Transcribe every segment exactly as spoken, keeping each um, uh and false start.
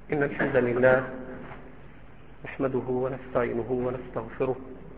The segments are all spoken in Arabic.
إن الحمد لله نحمده ونستعينه ونستغفره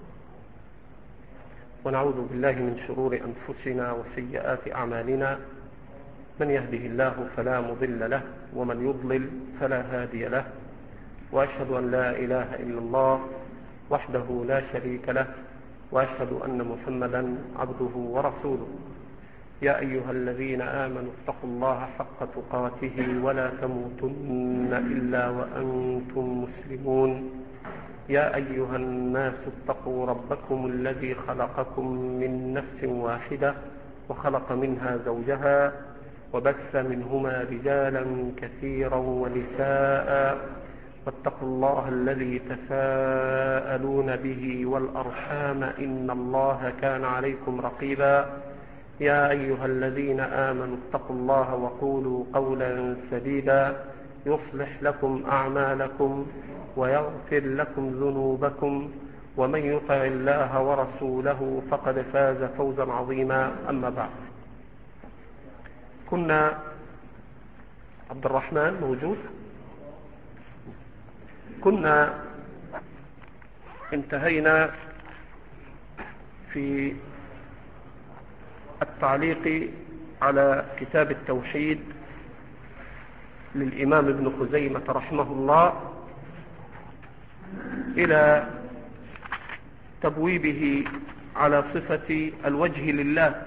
ونعوذ بالله من شرور أنفسنا وسيئات أعمالنا. من يهده الله فلا مضل له ومن يضلل فلا هادي له، وأشهد أن لا إله إلا الله وحده لا شريك له، وأشهد أن محمدا عبده ورسوله. يا أيها الذين آمنوا اتقوا الله حق تقاته ولا تموتن إلا وأنتم مسلمون. يا أيها الناس اتقوا ربكم الذي خلقكم من نفس واحدة وخلق منها زوجها وبث منهما رجالا كثيرا ونساء، واتقوا الله الذي تساءلون به والأرحام إن الله كان عليكم رقيبا. يا أيها الذين آمنوا اتقوا الله وقولوا قولا سديدا يصلح لكم أعمالكم ويغفر لكم ذنوبكم، ومن يطع الله ورسوله فقد فاز فوزا عظيما. أما بعد، كنا عبد الرحمن موجود كنا انتهينا في التعليق على كتاب التوحيد للإمام ابن خزيمة رحمه الله إلى تبويبه على صفة الوجه لله،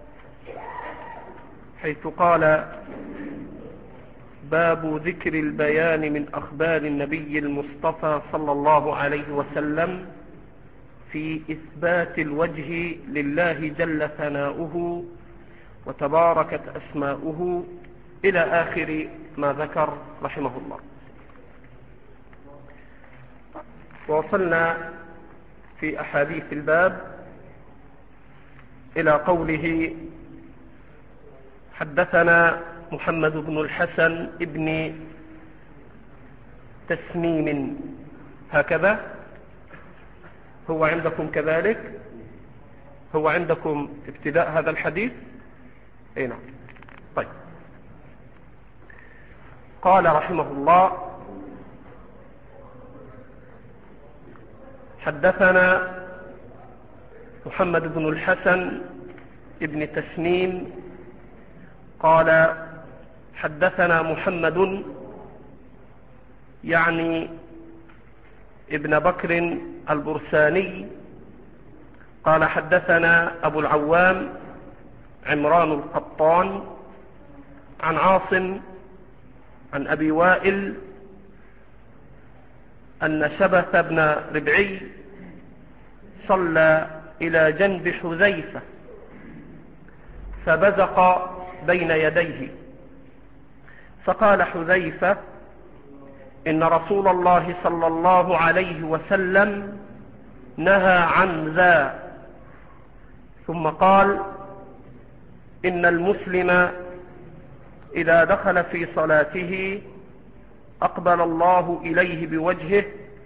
حيث قال: باب ذكر البيان من أخبار النبي المصطفى صلى الله عليه وسلم في إثبات الوجه لله جل ثناؤه وتباركت أسماؤه إلى آخر ما ذكر رحمه الله. ووصلنا في أحاديث الباب إلى قوله: حدثنا محمد بن الحسن ابن تسنيم. هكذا هو عندكم كذلك؟ هو عندكم ابتداء هذا الحديث؟ اي نعم. طيب، قال رحمه الله: حدثنا محمد بن الحسن ابن تسنيم قال: حدثنا محمد يعني ابن بكر البرساني قال: حدثنا أبو العوام عمران القطان عن عاصم عن أبي وائل أن شبث بن ربعي صلى إلى جنب حذيفة فبزق بين يديه، فقال حذيفة: إن رسول الله صلى الله عليه وسلم نهى عن ذا. ثم قال: إن المسلم إذا دخل في صلاته أقبل الله إليه بوجهه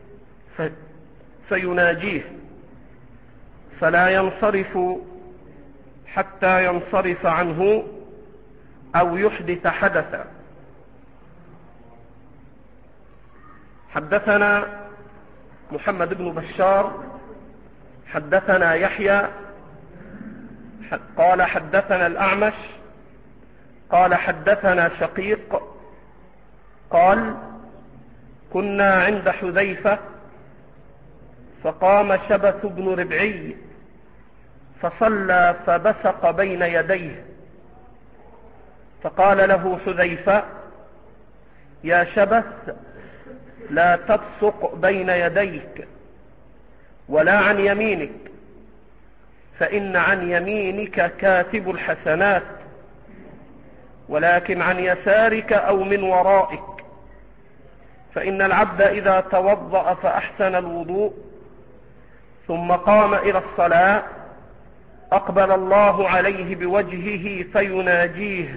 فيناجيه فلا ينصرف حتى ينصرف عنه أو يحدث حدثا. حدثنا محمد بن بشار حدثنا يحيى قال: حدثنا الأعمش قال: حدثنا شقيق قال: كنا عند حذيفة فقام شبث بن ربعي فصلى فبصق بين يديه، فقال له حذيفة: يا شبث، لا تبصق بين يديك ولا عن يمينك، فإن عن يمينك كاتب الحسنات، ولكن عن يسارك أو من ورائك. فإن العبد إذا توضأ فأحسن الوضوء ثم قام إلى الصلاة أقبل الله عليه بوجهه فيناجيه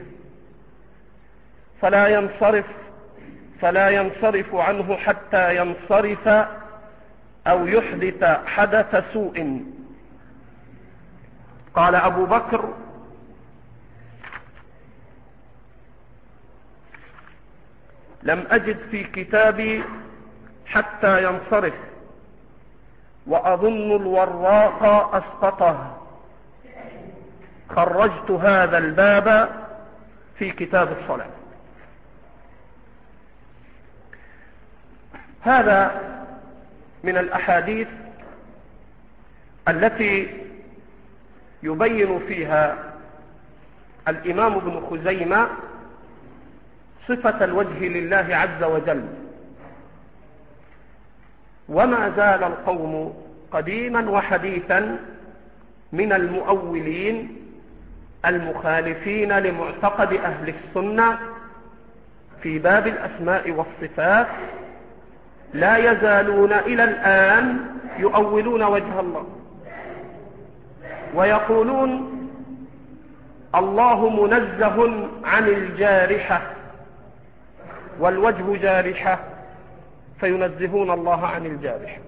فلا ينصرف فلا ينصرف عنه حتى ينصرف أو يحدث حدث سوء. قال أبو بكر: لم أجد في كتابي حتى ينصرف، وأظن الوراق أسقطه. خرجت هذا الباب في كتاب الصلاة. هذا من الأحاديث التي يبين فيها الإمام ابن خزيمة صفة الوجه لله عز وجل. وما زال القوم قديما وحديثا من المؤولين المخالفين لمعتقد أهل السنة في باب الأسماء والصفات لا يزالون إلى الآن يؤولون وجه الله، ويقولون الله منزه عن الجارحة، والوجه جارحة، فينزهون الله عن الجارحة.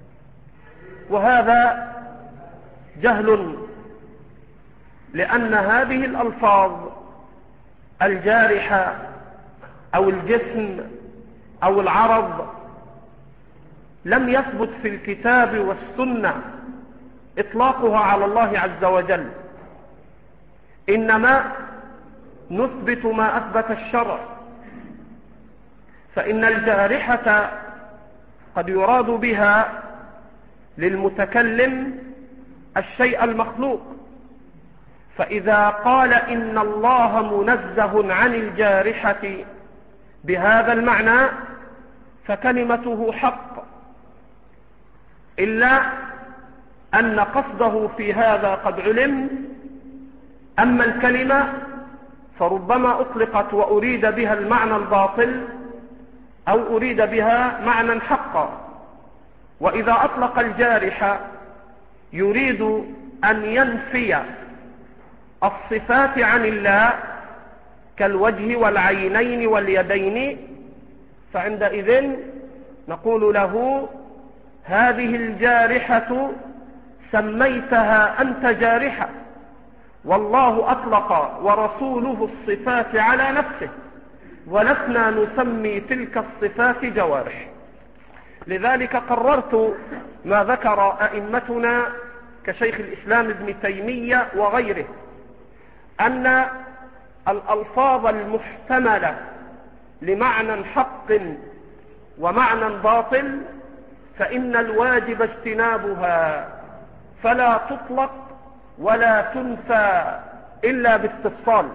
وهذا جهل، لأن هذه الألفاظ الجارحة أو الجسم أو العرض لم يثبت في الكتاب والسنة إطلاقها على الله عز وجل، إنما نثبت ما أثبت الشرع. فإن الجارحة قد يراد بها للمتكلم الشيء المخلوق، فإذا قال إن الله منزه عن الجارحة بهذا المعنى فكلمته حق، إلا أن قصده في هذا قد علم. أما الكلمة فربما أطلقت وأريد بها المعنى الباطل أو أريد بها معنى حقا. وإذا أطلق الجارحة يريد أن ينفي الصفات عن الله كالوجه والعينين واليدين، فعندئذ نقول له هذه الجارحة سميتها أنت جارحة، والله أطلق ورسوله الصفات على نفسه، ولسنا نسمي تلك الصفات جوارح. لذلك قررت ما ذكر أئمتنا كشيخ الإسلام ابن تيمية وغيره، أن الألفاظ المحتملة لمعنى حق ومعنى باطل فإن الواجب اجتنابها، فلا تطلق ولا تنفى إلا باستفصال.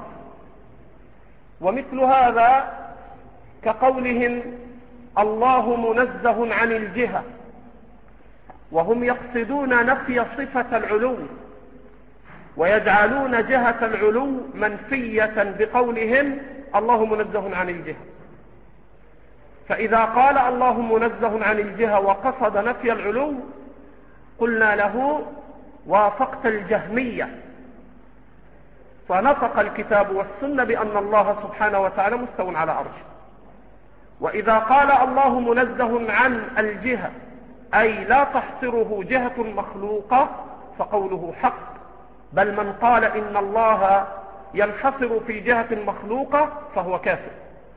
ومثل هذا كقولهم الله منزه عن الجهة، وهم يقصدون نفي صفة العلو، ويجعلون جهة العلو منفية بقولهم الله منزه عن الجهة. فإذا قال الله منزه عن الجهة وقصد نفي العلو قلنا له وافقت الجهمية، فنطق الكتاب والسنة بأن الله سبحانه وتعالى مستوى على عرشه. وإذا قال الله منزه عن الجهة أي لا تحصره جهة مخلوقة فقوله حق، بل من قال إن الله ينحصر في جهة مخلوقة فهو كافر.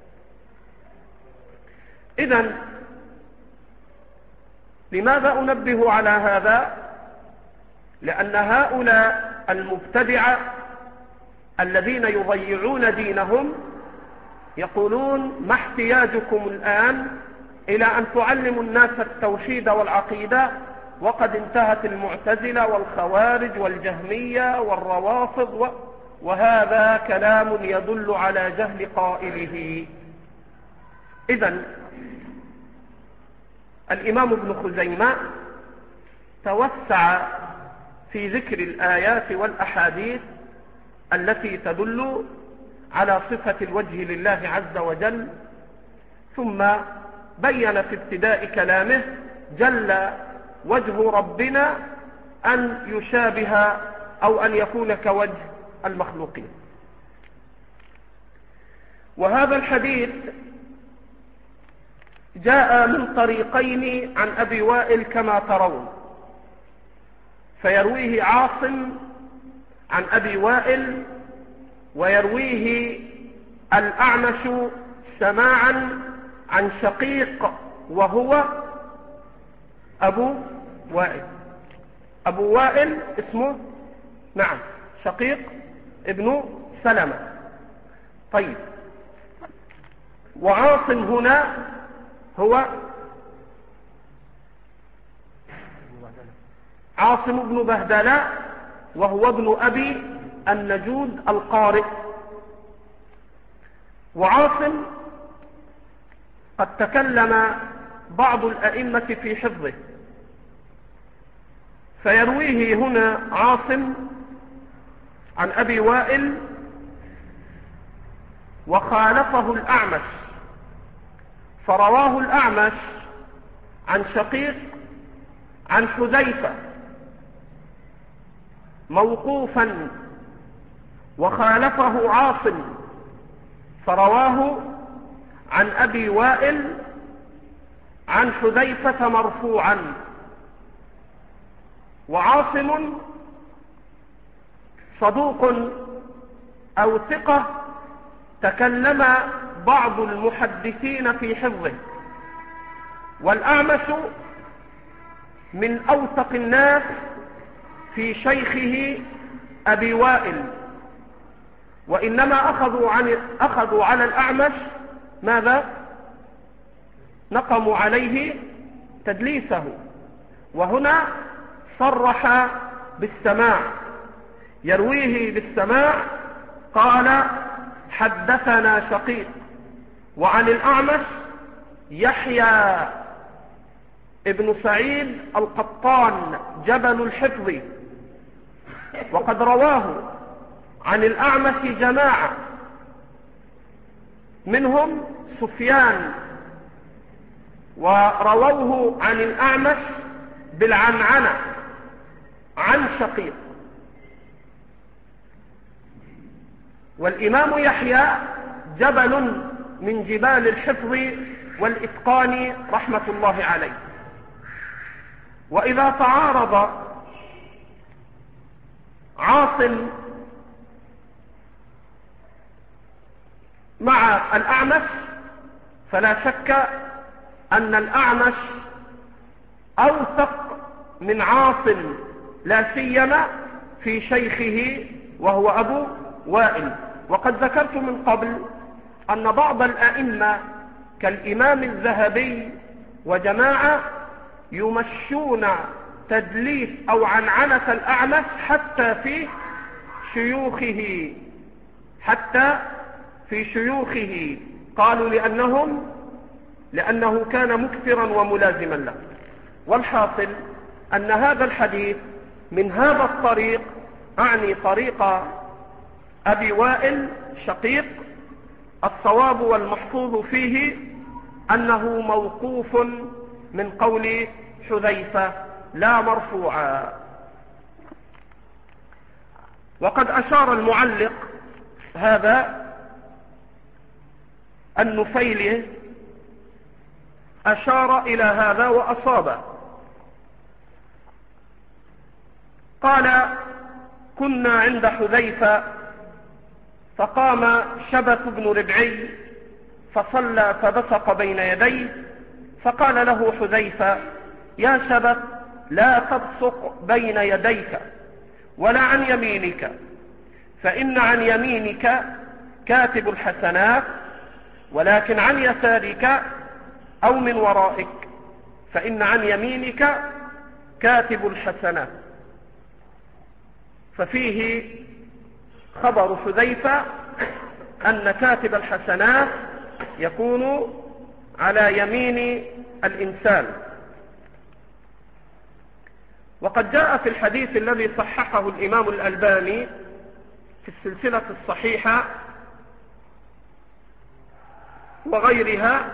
إذن لماذا أنبه على هذا؟ لأن هؤلاء المبتدعة الذين يضيعون دينهم يقولون ما احتياجكم الآن إلى أن تعلموا الناس التوحيد والعقيدة، وقد انتهت المعتزلة والخوارج والجهمية والروافض و... وهذا كلام يدل على جهل قائله. إذن الإمام ابن خزيمة توسع في ذكر الآيات والأحاديث التي تدل على صفة الوجه لله عز وجل، ثم بين في ابتداء كلامه جل وجه ربنا أن يشابه أو أن يكون كوجه المخلوقين. وهذا الحديث جاء من طريقين عن أبي وائل كما ترون، فيرويه عاصم عن أبي وائل، ويرويه الأعمش سماعا عن شقيق وهو أبو وائل. أبو وائل اسمه نعم شقيق ابن سلمة. طيب، وعاصم هنا هو عاصم بن بهدلة وهو ابن أبي النجود القارئ. وعاصم قد تكلم بعض الأئمة في حفظه، فيرويه هنا عاصم عن أبي وائل وخالفه الأعمش، فرواه الأعمش عن شقيق عن حذيفة موقوفا، وخالفه عاصم فرواه عن أبي وائل عن حذيفة مرفوعا. وعاصم صدوق أو ثقة تكلم بعض المحدثين في حفظه، والأعمش من أوثق الناس في شيخه أبي وائل، وإنما أخذوا, عن أخذوا على الأعمش ماذا؟ نقموا عليه تدليسه، وهنا صرح بالسماع، يرويه بالسماع قال حدثنا شقيق، وعن الأعمش يحيى ابن سعيد القطان جبل الحفظ، وقد رواه عن الأعمش جماعة منهم سفيان، ورووه عن الأعمش بالعنعنة عن شقيق. والإمام يحيى جبل من جبال الحفظ والإتقان رحمة الله عليه. وإذا تعارض عاصم مع الأعمش فلا شك أن الأعمش أوثق من عاصم، لا سيما في شيخه وهو أبو وائل. وقد ذكرت من قبل أن بعض الأئمة كالإمام الذهبي وجماعة يمشون تدليس أو عنعنة الأعمش حتى في شيوخه حتى في شيوخه قالوا لأنهم لأنه كان مكثرا وملازما له. والحاصل أن هذا الحديث من هذا الطريق، أعني طريق أبي وائل شقيق، الصواب والمحفوظ فيه أنه موقوف من قول حذيفة لا مرفوعا. وقد أشار المعلق هذا النفيلي أشار إلى هذا وأصابه. قال كنا عند حذيفة فقام شبث بن ربعي فصلى فبصق بين يديه، فقال له حذيفة يا شبث لا تبصق بين يديك ولا عن يمينك، فإن عن يمينك كاتب الحسنات، ولكن عن يسارك أو من ورائك فإن عن يمينك كاتب الحسنات. ففيه خبر حذيفة أن كاتب الحسنات يكون على يمين الإنسان. وقد جاء في الحديث الذي صححه الإمام الألباني في السلسلة الصحيحة وغيرها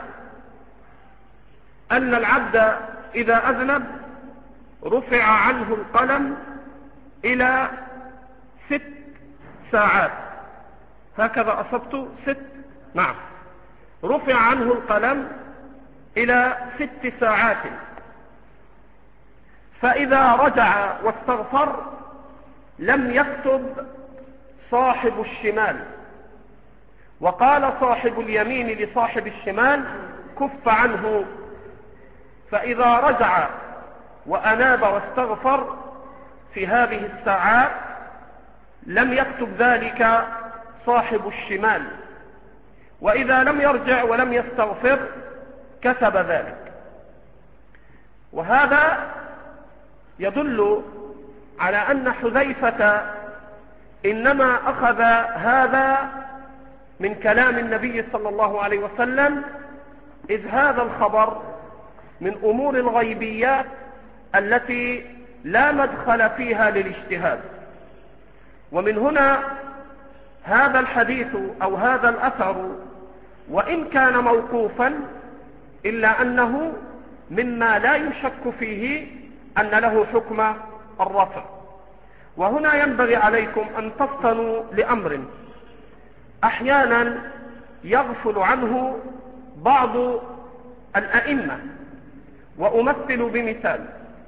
أن العبد إذا أذنب رفع عنه القلم إلى ست ساعات. هكذا أصبت ست نعم رفع عنه القلم إلى ست ساعات، فإذا رجع واستغفر لم يكتب صاحب الشمال. وقال صاحب اليمين لصاحب الشمال كف عنه، فإذا رجع وأناب واستغفر في هذه الساعات لم يكتب ذلك صاحب الشمال، وإذا لم يرجع ولم يستغفر كتب ذلك. وهذا يدل على أن حذيفة إنما أخذ هذا من كلام النبي صلى الله عليه وسلم، إذ هذا الخبر من أمور الغيبيات التي لا مدخل فيها للاجتهاد. ومن هنا هذا الحديث أو هذا الأثر وإن كان موقوفا إلا أنه مما لا يشك فيه أن له حكم الرفع. وهنا ينبغي عليكم أن تفطنوا لأمر أحيانا يغفل عنه بعض الأئمة، وأمثل بمثال.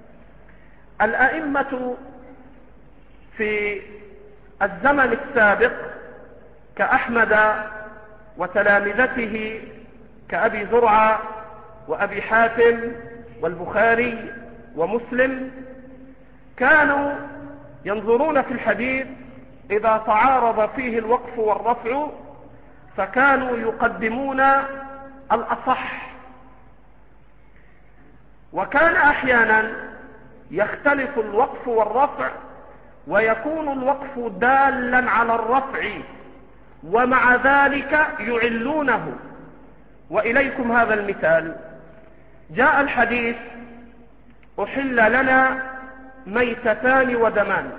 الأئمة في الزمن السابق كأحمد وتلامذته كأبي زرعة وأبي حاتم والبخاري ومسلم كانوا ينظرون في الحديث إذا تعارض فيه الوقف والرفع فكانوا يقدمون الأصح، وكان أحيانا يختلف الوقف والرفع ويكون الوقف دالا على الرفع ومع ذلك يعلونه. وإليكم هذا المثال. جاء الحديث أحل لنا ميتتان ودمان،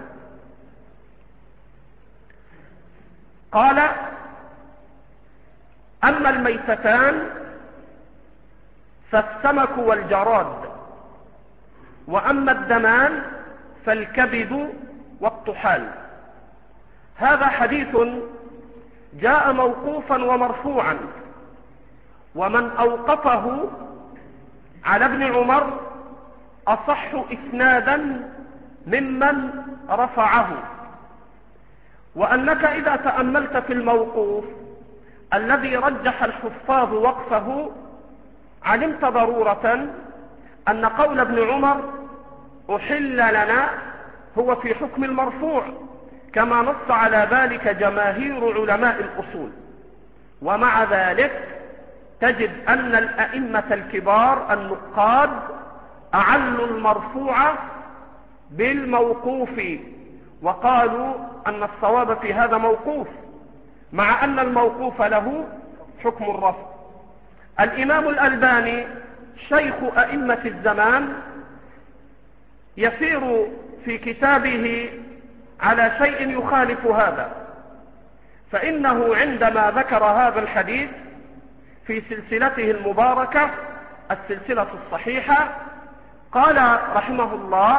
قال أما الميتتان فالسمك والجراد، وأما الدمان فالكبد والطحال. هذا حديث جاء موقوفا ومرفوعا، ومن أوقفه على ابن عمر أصح إسنادا ممن رفعه. وأنك إذا تأملت في الموقوف الذي رجح الحفاظ وقفه علمت ضرورة أن قول ابن عمر أحل لنا هو في حكم المرفوع، كما نص على ذلك جماهير علماء الأصول. ومع ذلك تجد أن الأئمة الكبار النقاد أعلوا المرفوع بالموقوف، وقالوا أن الصواب في هذا موقوف، مع أن الموقوف له حكم الرفع. الإمام الألباني شيخ أئمة الزمان يسير في كتابه على شيء يخالف هذا، فإنه عندما ذكر هذا الحديث في سلسلته المباركة السلسلة الصحيحة قال رحمه الله: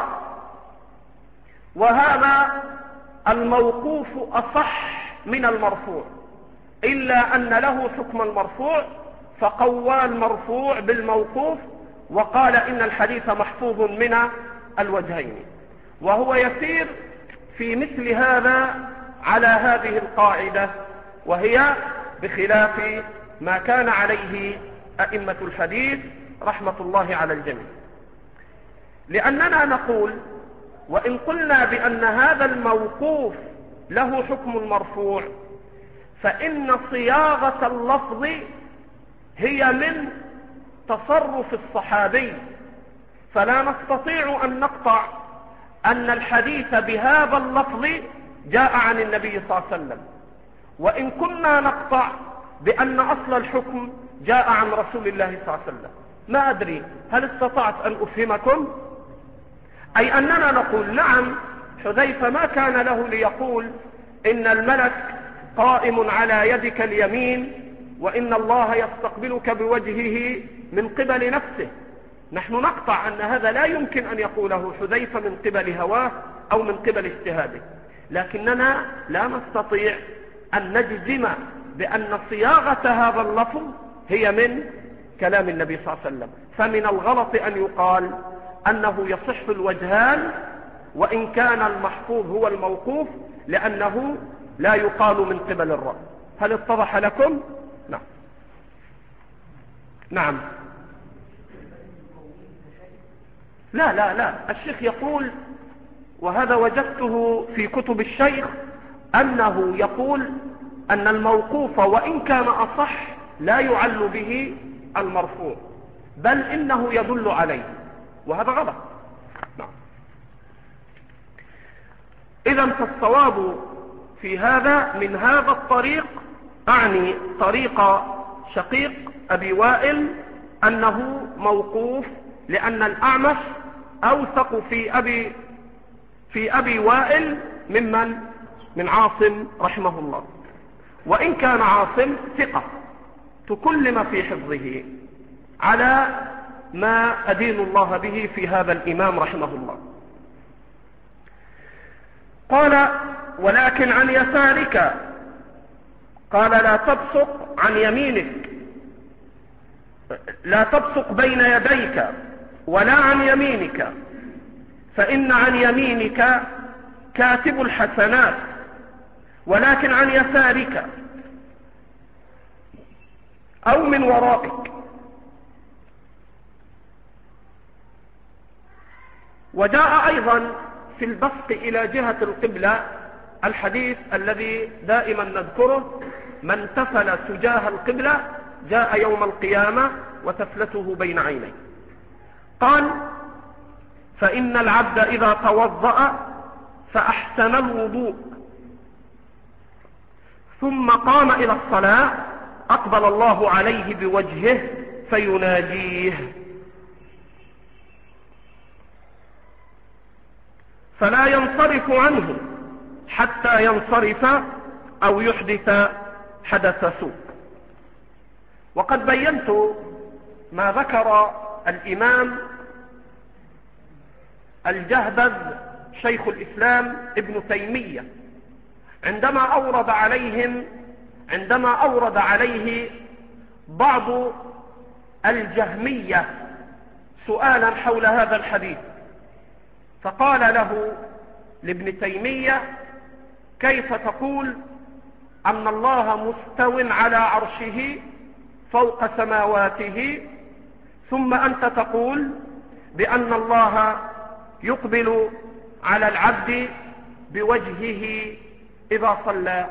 وهذا الموقوف أصح من المرفوع، إلا أن له حكم المرفوع، فقوى المرفوع بالموقوف وقال إن الحديث محفوظ من الوجهين. وهو يسير في مثل هذا على هذه القاعدة، وهي بخلاف ما كان عليه أئمة الحديث رحمة الله على الجميع. لأننا نقول وإن قلنا بأن هذا الموقوف له حكم المرفوع، فإن صياغة اللفظ هي من تصرف الصحابي، فلا نستطيع أن نقطع أن الحديث بهذا اللفظ جاء عن النبي صلى الله عليه وسلم. وإن كنا نقطع بأن أصل الحكم جاء عن رسول الله صلى الله عليه وسلم. ما أدري هل استطعت أن أفهمكم؟ أي أننا نقول نعم، حذيفة ما كان له ليقول إن الملك قائم على يدك اليمين وإن الله يستقبلك بوجهه من قبل نفسه. نحن نقطع أن هذا لا يمكن أن يقوله حذيفة من قبل هواه أو من قبل اجتهاده، لكننا لا نستطيع أن نجزم بأن صياغة هذا اللفظ هي من كلام النبي صلى الله عليه وسلم. فمن الغلط أن يقال أنه يصح الوجهان وإن كان المحفوظ هو الموقوف، لأنه لا يقال من قبل الرأي. هل اتضح لكم؟ نعم. نعم. لا لا لا الشيخ يقول، وهذا وجدته في كتب الشيخ، أنه يقول أن الموقوف وإن كان أصح لا يعل به المرفوع، بل إنه يدل عليه، وهذا غلط. نعم. إذن فالصواب في هذا من هذا الطريق، أعني طريق شقيق أبي وائل، أنه موقوف، لأن الأعمش أوثق في أبي في أبي وائل ممن من عاصم رحمه الله، وإن كان عاصم ثقة تكلم في حفظه على ما أدين الله به في هذا الإمام رحمه الله. قال: ولكن عن يسارك، قال: لا تبصق عن يمينك، لا تبصق بين يديك ولا عن يمينك، فإن عن يمينك كاتب الحسنات، ولكن عن يسارك أو من ورائك. وجاء أيضا في البصق إلى جهة القبلة الحديث الذي دائما نذكره: من تفل تجاه القبلة جاء يوم القيامة وتفلته بين عينيه. قال: فإن العبد إذا توضأ فأحسن الوضوء ثم قام إلى الصلاة أقبل الله عليه بوجهه فيناجيه، فلا ينصرف عنه حتى ينصرف أو يحدث حدث سوء. وقد بينت ما ذكر الإمام الجهبذ شيخ الإسلام ابن تيمية عندما أورد عليهم عندما أورد عليه بعض الجهمية سؤالا حول هذا الحديث، فقال له لابن تيمية: كيف تقول أن الله مستو على عرشه فوق سماواته، ثم أنت تقول بأن الله يقبل على العبد بوجهه إذا صلى؟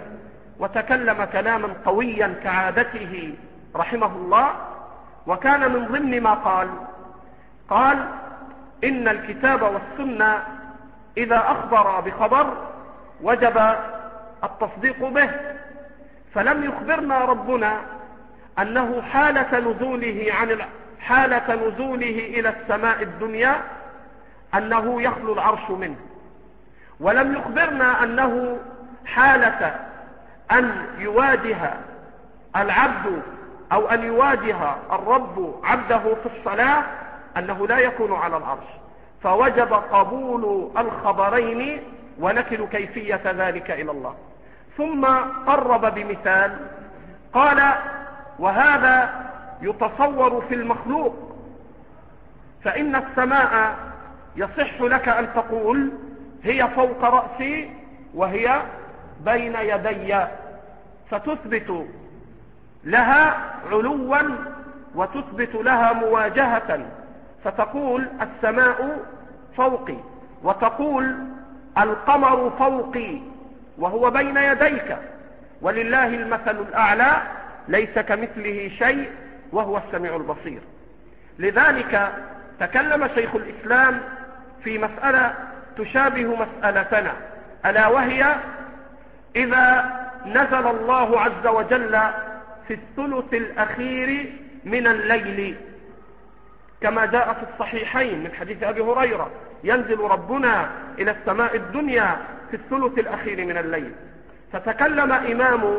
وتكلم كلاما قويا كعادته رحمه الله. وكان من ضمن ما قال قال إن الكتاب والسنة إذا أخبر بخبر وجب التصديق به، فلم يخبرنا ربنا أنه حالة نزوله عن حالة نزوله إلى السماء الدنيا أنه يخلو العرش منه، ولم يخبرنا أنه حالة أن يواجه العبد أو أن يواجه الرب عبده في الصلاة أنه لا يكون على العرش، فوجب قبول الخبرين ونكل كيفية ذلك إلى الله. ثم قرب بمثال قال: وهذا يتصور في المخلوق، فإن السماء يصح لك أن تقول هي فوق رأسي وهي بين يدي، فتثبت لها علوا وتثبت لها مواجهة، فتقول السماء فوقي، وتقول القمر فوقي وهو بين يديك، ولله المثل الأعلى ليس كمثله شيء وهو السميع البصير. لذلك تكلم شيخ الإسلام في مسألة تشابه مسألتنا، ألا وهي إذا نزل الله عز وجل في الثلث الأخير من الليل، كما جاء في الصحيحين من حديث أبي هريرة: ينزل ربنا إلى السماء الدنيا في الثلث الأخير من الليل. فتكلم إمام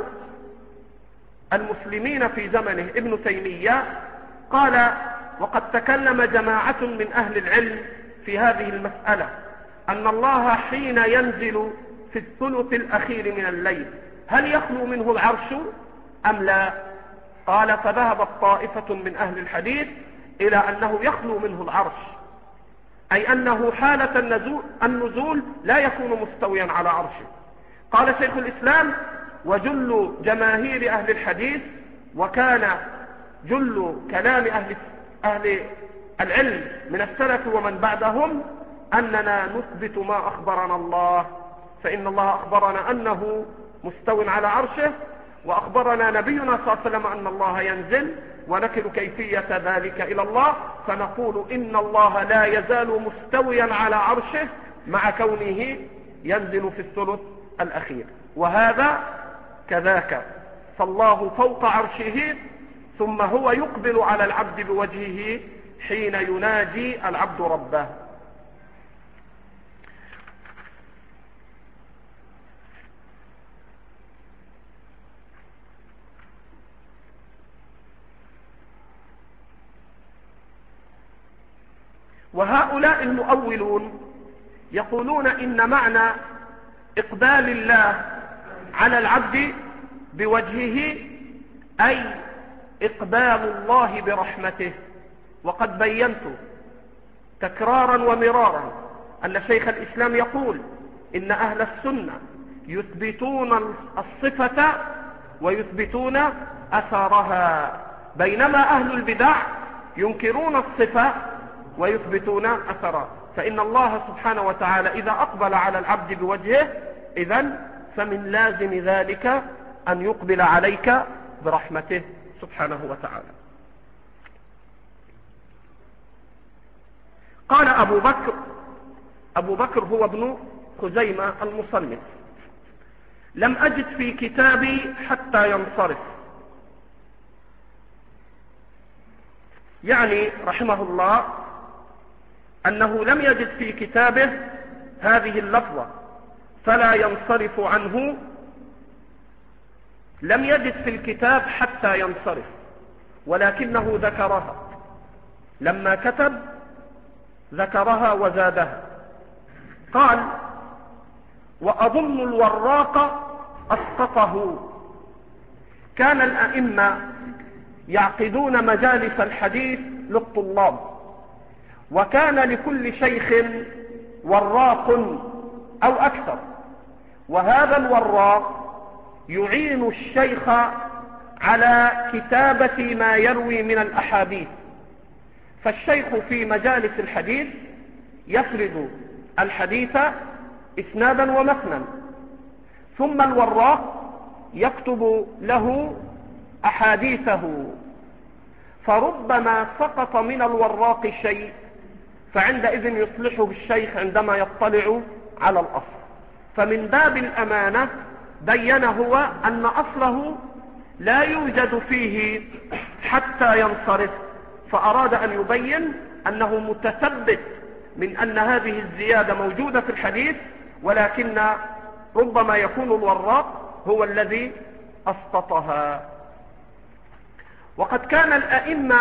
المسلمين في زمنه ابن تيمية قال: وقد تكلم جماعة من أهل العلم في هذه المسألة، أن الله حين ينزل في الثلث الأخير من الليل هل يخلو منه العرش أم لا؟ قال: فذهبت طائفة من أهل الحديث إلى أنه يخلو منه العرش، أي أنه حالة النزول, النزول لا يكون مستويا على عرشه. قال شيخ الإسلام: وجل جماهير أهل الحديث وكان جل كلام أهل, أهل العلم من السلف ومن بعدهم أننا نثبت ما أخبرنا الله، فإن الله أخبرنا أنه مستو على عرشه، وأخبرنا نبينا صلى الله عليه وسلم أن الله ينزل، ونكل كيفية ذلك إلى الله، فنقول إن الله لا يزال مستويا على عرشه مع كونه ينزل في الثلث الأخير. وهذا كذاك، فالله فوق عرشه، ثم هو يقبل على العبد بوجهه حين يناجي العبد ربه. وهؤلاء المؤولون يقولون إن معنى إقبال الله على العبد بوجهه أي إقبال الله برحمته. وقد بينت تكرارا ومرارا أن شيخ الإسلام يقول إن أهل السنة يثبتون الصفة ويثبتون أثرها، بينما أهل البدع ينكرون الصفة ويثبتون أثرها. فإن الله سبحانه وتعالى إذا أقبل على العبد بوجهه، إذن فمن لازم ذلك أن يقبل عليك برحمته سبحانه وتعالى. قال أبو بكر أبو بكر هو ابن خزيمة المصنف: لم أجد في كتابي حتى ينصرف، يعني رحمه الله أنه لم يجد في كتابه هذه اللفظة فلا ينصرف عنه، لم يجد في الكتاب حتى ينصرف، ولكنه ذكرها لما كتب، ذكرها وزادها. قال: وأظن الوراق أسقطه. كان الأئمة يعقدون مجالس الحديث للطلاب، وكان لكل شيخ وراق أو أكثر، وهذا الوراق يعين الشيخ على كتابة ما يروي من الأحاديث. فالشيخ في مجالس الحديث يفرد الحديث إسنادا ومتنا، ثم الوراق يكتب له أحاديثه، فربما سقط من الوراق شيء، فعندئذ يصلحه الشيخ عندما يطلع على الأصل. فمن باب الأمانة بين هو أن أصله لا يوجد فيه حتى ينصرف، فأراد أن يبين أنه متثبت من أن هذه الزيادة موجودة في الحديث، ولكن ربما يكون الوراق هو الذي أسقطها. وقد كان الأئمة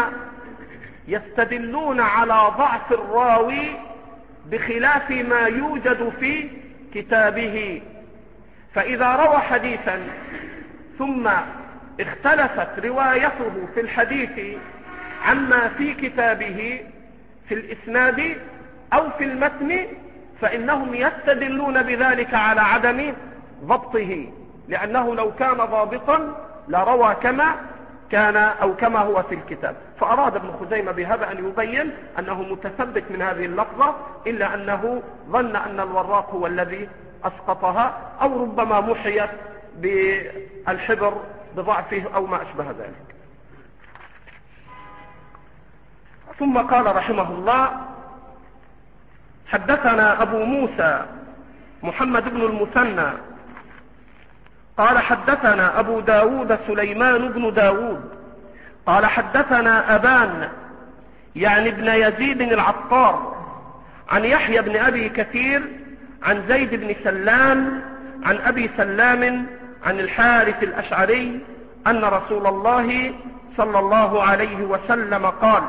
يستدلون على ضعف الراوي بخلاف ما يوجد في كتابه، فإذا روى حديثا ثم اختلفت روايته في الحديث عما في كتابه في الإسناد أو في المتن، فإنهم يستدلون بذلك على عدم ضبطه، لأنه لو كان ضابطا لروى كما كان أو كما هو في الكتاب. فأراد ابن خزيمة بهذا أن يبين أنه متثبت من هذه اللفظة، إلا أنه ظن أن الوراق هو الذي أسقطها، أو ربما محيت بالحبر بضعفه أو ما أشبه ذلك. ثم قال رحمه الله: حدثنا أبو موسى محمد بن المثنى قال حدثنا أبو داود سليمان بن داود قال حدثنا أبان يعني ابن يزيد العطار عن يحيى بن أبي كثير عن زيد بن سلام عن أبي سلام عن الحارث الأشعري أن رسول الله صلى الله عليه وسلم قال: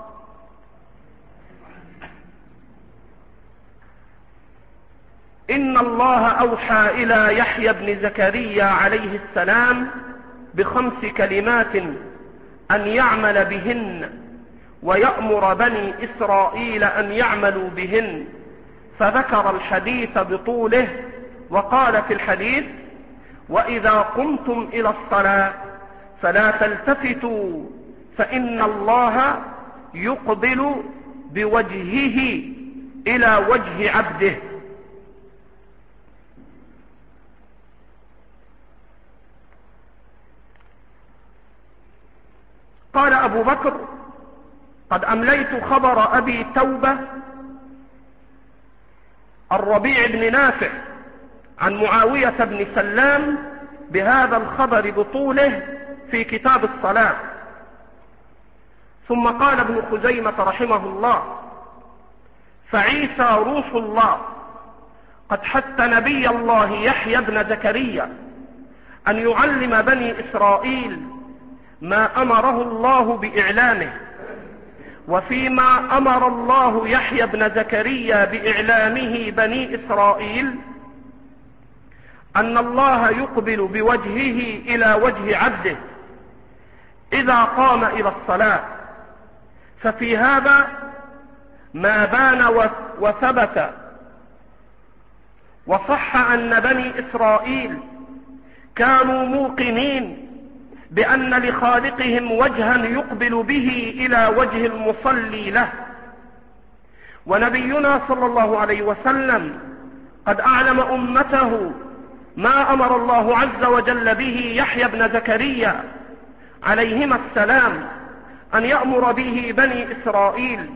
إن الله أوحى إلى يحيى بن زكريا عليه السلام بخمس كلمات أن يعمل بهن ويأمر بني إسرائيل أن يعملوا بهن، فذكر الحديث بطوله، وقال في الحديث: وإذا قمتم إلى الصلاة فلا تلتفتوا فإن الله يقبل بوجهه إلى وجه عبده. قال أبو بكر: قد أمليت خبر أبي توبة الربيع بن نافع عن معاوية بن سلام بهذا الخبر بطوله في كتاب الصلاة. ثم قال ابن خزيمة رحمه الله: فعيسى روح الله قد حث نبي الله يحيى بن زكريا أن يعلم بني إسرائيل ما أمره الله بإعلامه، وفيما أمر الله يحيى بن زكريا بإعلامه بني إسرائيل أن الله يقبل بوجهه إلى وجه عبده إذا قام إلى الصلاة. ففي هذا ما بان وثبت وصح أن بني إسرائيل كانوا موقنين بأن لخالقهم وجها يقبل به إلى وجه المصلي له. ونبينا صلى الله عليه وسلم قد أعلم أمته ما أمر الله عز وجل به يحيى بن زكريا عليهما السلام أن يأمر به بني إسرائيل،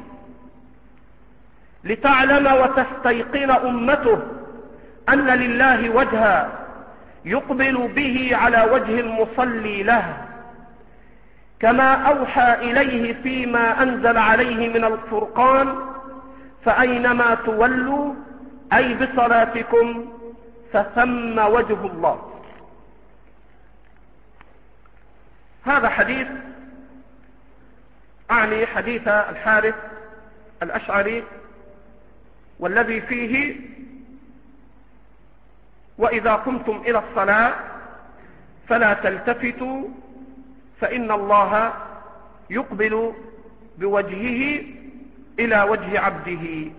لتعلم وتستيقن أمته أن لله وجها يقبل به على وجه المصلي له، كما أوحى إليه فيما أنزل عليه من الفرقان: فأينما تولوا أي بصلاتكم فثم وجه الله. هذا حديث، أعني حديث الحارث الأشعري، والذي فيه: وإذا قمتم إلى الصلاة فلا تلتفتوا فإن الله يقبل بوجهه إلى وجه عبده.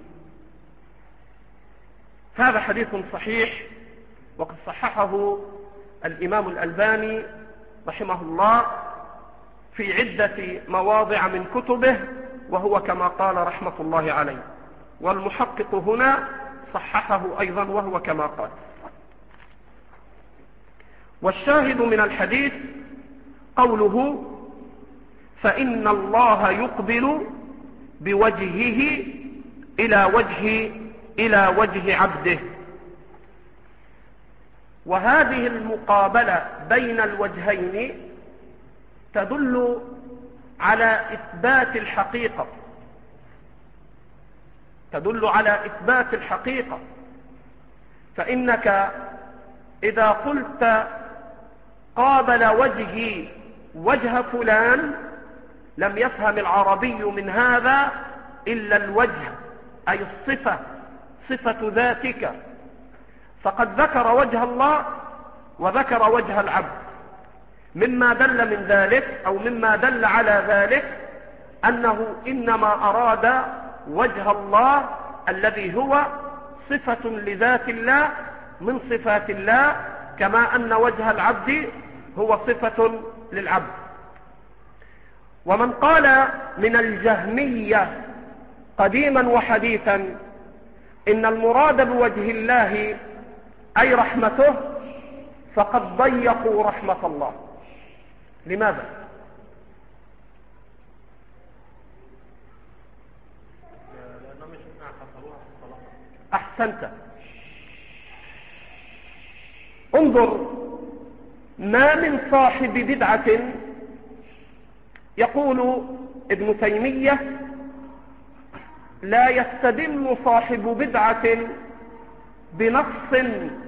هذا حديث صحيح، وقد صححه الإمام الألباني رحمه الله في عدة مواضع من كتبه، وهو كما قال رحمة الله عليه، والمحقق هنا صححه أيضا وهو كما قال. والشاهد من الحديث قوله: فإن الله يقبل بوجهه إلى وجه إلى وجه عبده. وهذه المقابلة بين الوجهين تدل على إثبات الحقيقة، تدل على إثبات الحقيقة. فإنك إذا قلت قابل وجهي وجه فلان لم يفهم العربي من هذا إلا الوجه، أي الصفة، صفة ذاتك. فقد ذكر وجه الله وذكر وجه العبد. مما دل من ذلك أو مما دل على ذلك أنه إنما أراد وجه الله الذي هو صفة لذات الله من صفات الله، كما أن وجه العبد هو صفة للعبد. ومن قال من الجهمية قديما وحديثا إن المراد بوجه الله أي رحمته، فقد ضيقوا رحمة الله. لماذا؟ أحسنت. انظر، ما من صاحب بدعة، يقول ابن تيمية: لا يستدل صاحب بدعة بنص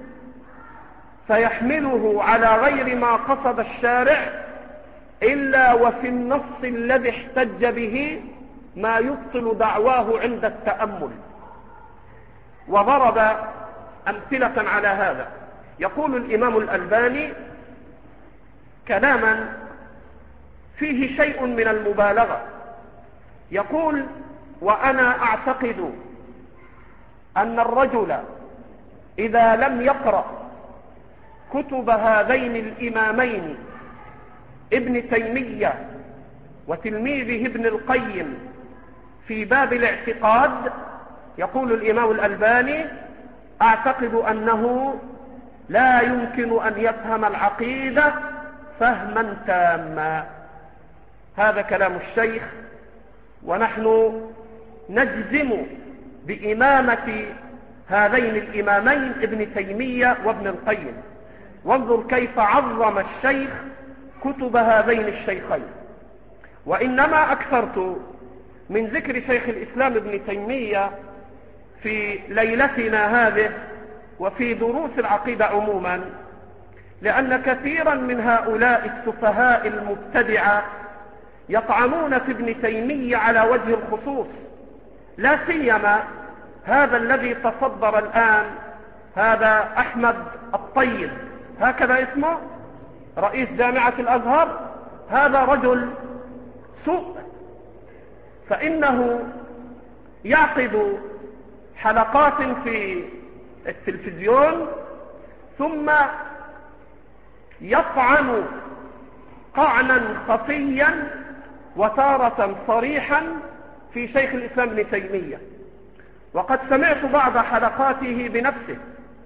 فيحمله على غير ما قصد الشارع إلا وفي النص الذي احتج به ما يبطل دعواه عند التأمل. وضرب أمثلة على هذا. يقول الإمام الألباني كلاما فيه شيء من المبالغة، يقول: وأنا أعتقد أن الرجل إذا لم يقرأ كتب هذين الإمامين ابن تيمية وتلميذه ابن القيم في باب الاعتقاد، يقول الإمام الألباني: أعتقد أنه لا يمكن أن يفهم العقيدة فهما تاما. هذا كلام الشيخ، ونحن نجزم بإمامة هذين الإمامين ابن تيمية وابن القيم. وانظر كيف عظم الشيخ كتب هذين الشيخين. وإنما أكثرت من ذكر شيخ الإسلام ابن تيمية في ليلتنا هذه وفي دروس العقيدة عموما، لأن كثيرا من هؤلاء السفهاء المبتدعة يطعنون في ابن تيمية على وجه الخصوص، لا سيما هذا الذي تصدر الآن، هذا أحمد الطيب، هكذا اسمه، رئيس جامعة الأزهر. هذا رجل سوء، فإنه يعقد حلقات في التلفزيون ثم يطعن طعنا خفيا وتارة صريحا في شيخ الإسلام ابن تيمية. وقد سمعت بعض حلقاته بنفسه،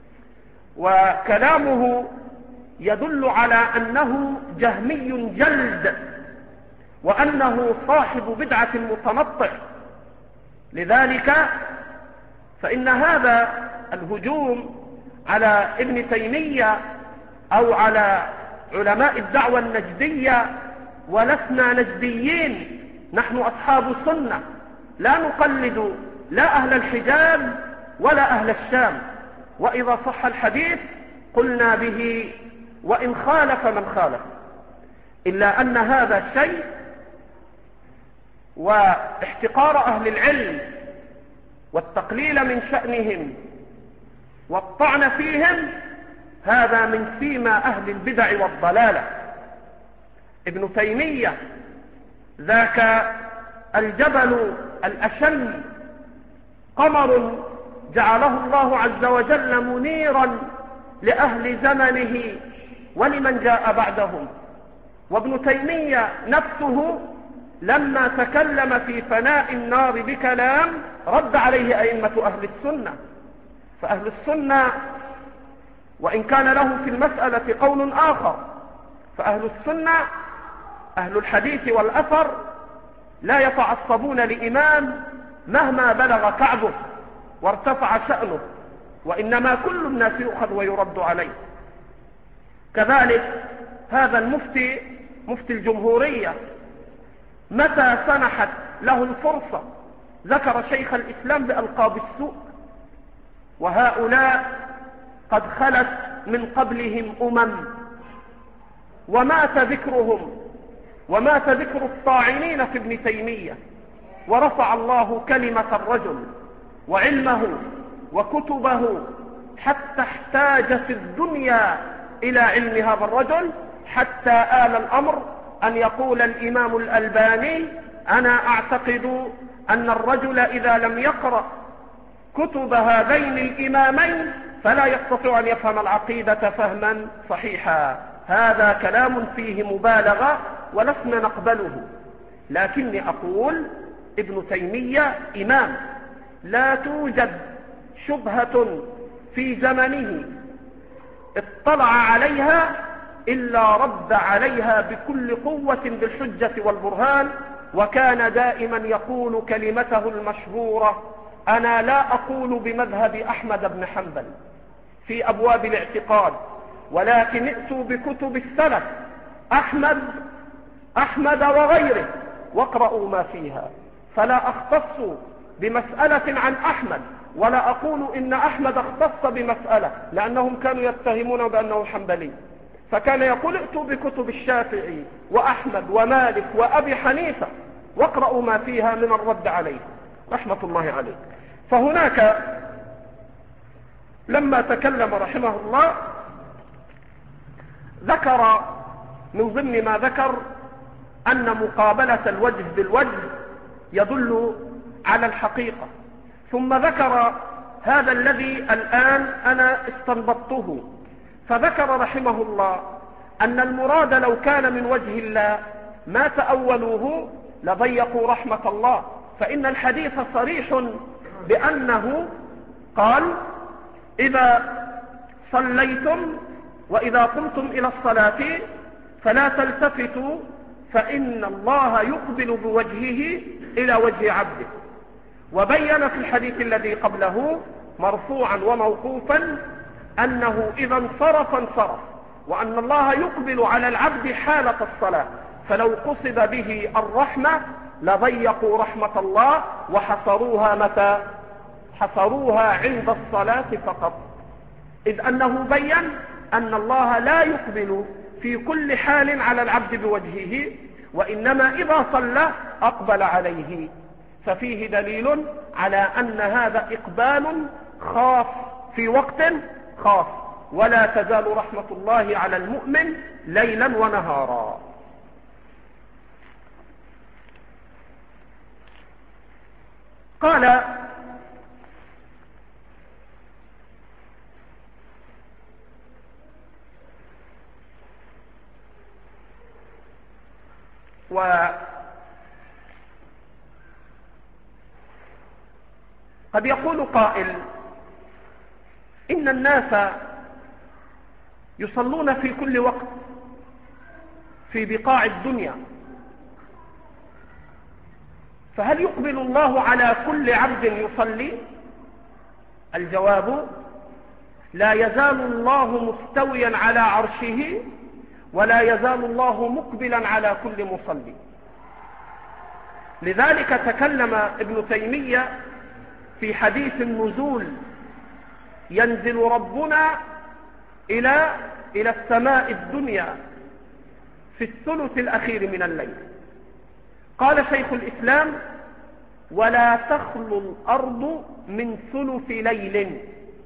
وكلامه يدل على أنه جهمي جلد، وأنه صاحب بدعة متنطع. لذلك فإن هذا الهجوم على ابن تيمية أو على علماء الدعوة النجدية، ولسنا نجديين، نحن أصحاب سنة، لا نقلد لا أهل الحجاز ولا أهل الشام، وإذا صح الحديث قلنا به وإن خالف من خالف. إلا أن هذا الشيء واحتقار أهل العلم والتقليل من شأنهم والطعن فيهم، هذا من سيما أهل البدع والضلالة. ابن تيمية ذاك الجبل الأشم، قمر جعله الله عز وجل منيرا لأهل زمنه ولمن جاء بعدهم. وابن تيمية نفسه لما تكلم في فناء النار بكلام رد عليه أئمة أهل السنة. فأهل السنة وإن كان له في المسألة قول آخر، فأهل السنة أهل الحديث والأثر لا يتعصبون لإمام مهما بلغ كعبه وارتفع شأنه، وإنما كل الناس يؤخذ ويرد عليه. كذلك هذا المفتي، مفتي الجمهورية، متى سنحت له الفرصة ذكر شيخ الإسلام بألقاب السوء، وهؤلاء قد خلت من قبلهم أمم ومات ذكرهم ومات ذكر الطاعنين في ابن تيمية، ورفع الله كلمة الرجل وعلمه وكتبه حتى احتاجت الدنيا إلى علم هذا الرجل، حتى آل الأمر أن يقول الإمام الألباني: أنا أعتقد أن الرجل إذا لم يقرأ كتب هذين الإمامين فلا يستطيع أن يفهم العقيدة فهما صحيحا. هذا كلام فيه مبالغة ولسنا نقبله، لكني أقول ابن تيمية إمام، لا توجد شبهة في زمنه اطلع عليها إلا رد عليها بكل قوة بالحجة والبرهان. وكان دائما يقول كلمته المشهورة: أنا لا أقول بمذهب أحمد بن حنبل في أبواب الاعتقاد، ولكن ائتوا بكتب السلف أحمد أحمد وغيره واقرأوا ما فيها، فلا أختص بمسألة عن أحمد ولا أقول إن أحمد اختص بمسألة، لأنهم كانوا يتهمون بأنه حنبلي، فكان يقول ائتوا بكتب الشافعي وأحمد ومالك وأبي حنيفة واقرأوا ما فيها من الرد عليه رحمة الله عليه. فهناك لما تكلم رحمه الله ذكر من ضمن ما ذكر أن مقابلة الوجه بالوجه يدل على الحقيقة، ثم ذكر هذا الذي الآن أنا استنبطته، فذكر رحمه الله أن المراد لو كان من وجه الله ما تأولوه لضيقوا رحمة الله، فإن الحديث صريح بأنه قال: إذا صليتم وإذا قمتم إلى الصلاة فلا تلتفتوا فإن الله يقبل بوجهه إلى وجه عبده. وبين في الحديث الذي قبله مرفوعا وموقوفا أنه إذا انصرف انصرف، وأن الله يقبل على العبد حالة الصلاة، فلو قصد به الرحمة لضيقوا رحمة الله وحصروها متى؟ حصروها عند الصلاة فقط، إذ أنه بين أن الله لا يقبل في كل حال على العبد بوجهه، وإنما إذا صلى أقبل عليه، ففيه دليل على أن هذا إقبال خاص في وقت خاص، ولا تزال رحمة الله على المؤمن ليلا ونهارا. قال: وقد يقول قائل: إن الناس يصلون في كل وقت في بقاع الدنيا، فهل يقبل الله على كل عبد يصلي؟ الجواب: لا يزال الله مستويا على عرشه، ولا يزال الله مقبلا على كل مصلي. لذلك تكلم ابن تيمية في حديث النزول: ينزل ربنا إلى إلى السماء الدنيا في الثلث الأخير من الليل. قال شيخ الإسلام: ولا تخلو الأرض من ثلث ليل،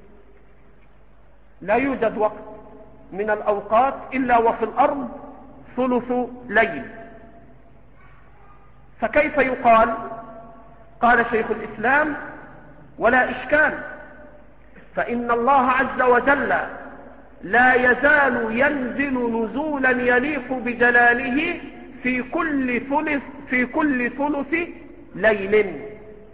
لا يوجد وقت من الأوقات إلا وفي الأرض ثلث ليل، فكيف يقال؟ قال شيخ الإسلام: ولا إشكال، فإن الله عز وجل لا يزال ينزل نزولا يليق بجلاله في كل ثلث في كل ثلث ليل،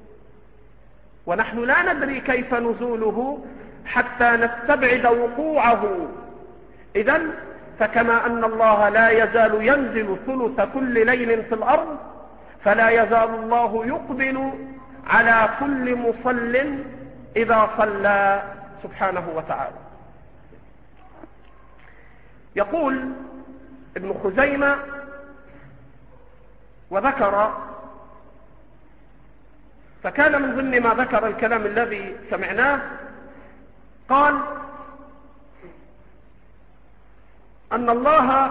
ونحن لا ندري كيف نزوله حتى نستبعد وقوعه. إذن فكما أن الله لا يزال ينزل ثلث كل ليل في الأرض، فلا يزال الله يقبل على كل مصل إذا صلى سبحانه وتعالى. يقول ابن خزيمة وذكر، فكان من ضمن ما ذكر الكلام الذي سمعناه، قال: أن الله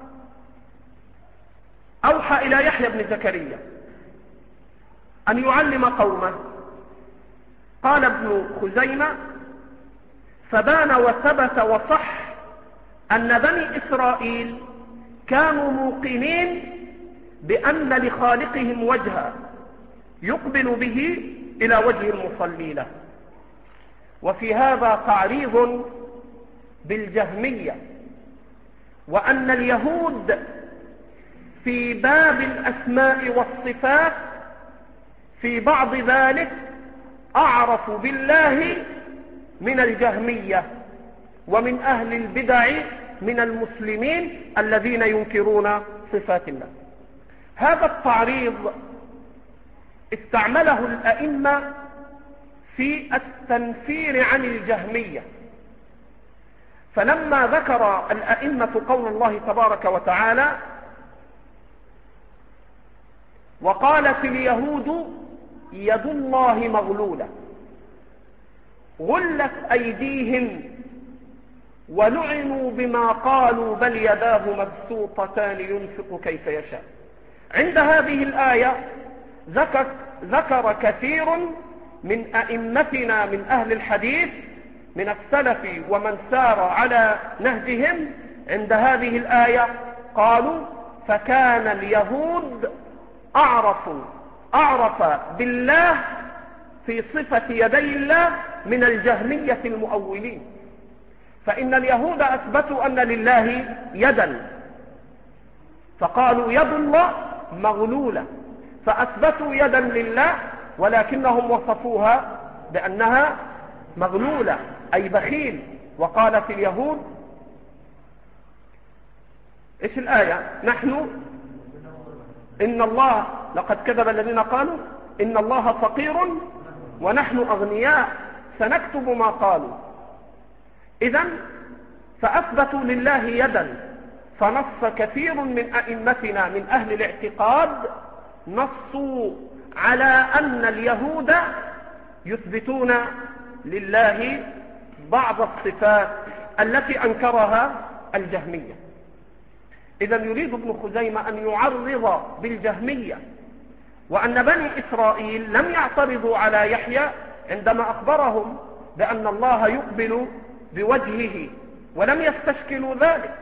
أوحى إلى يحيى بن زكريا أن يعلم قومه. قال ابن خزيمة: فبان وثبت وصح أن بني إسرائيل كانوا موقنين بأن لخالقهم وجها يقبل به إلى وجه المصلي له. وفي هذا تعريض بالجهمية، وأن اليهود في باب الأسماء والصفات في بعض ذلك أعرف بالله من الجهمية ومن أهل البدع من المسلمين الذين ينكرون صفات الله. هذا التعريض استعمله الأئمة في التنفير عن الجهمية، فلما ذكر الأئمة قول الله تبارك وتعالى: وقالت اليهود يد الله مغلولة غلت أيديهم ولعنوا بما قالوا بل يداه مبسوطتان ينفق كيف يشاء. عند هذه الآية ذكر, ذكر كثير من أئمتنا من أهل الحديث من السلف ومن سار على نهجهم، عند هذه الآية قالوا: فكان اليهود أعرف أعرف بالله في صفة يدي الله من الجهمية المؤولين، فإن اليهود أثبتوا أن لله يدا، فقالوا يد الله مغلولة، فأثبتوا يدا لله ولكنهم وصفوها بأنها مغلولة أي بخيل. وقالت اليهود إيش الآية؟ نحن إن الله لقد كذب الذين قالوا إن الله فقير ونحن أغنياء سنكتب ما قالوا. إذن فأثبتوا لله يدا، فنص كثير من أئمتنا من أهل الاعتقاد نصوا على أن اليهود يثبتون لله بعض الصفات التي أنكرها الجهمية. إذن يريد ابن خزيمة أن يعرض بالجهمية وأن بني إسرائيل لم يعترضوا على يحيى عندما أخبرهم بأن الله يقبل بوجهه ولم يستشكلوا ذلك.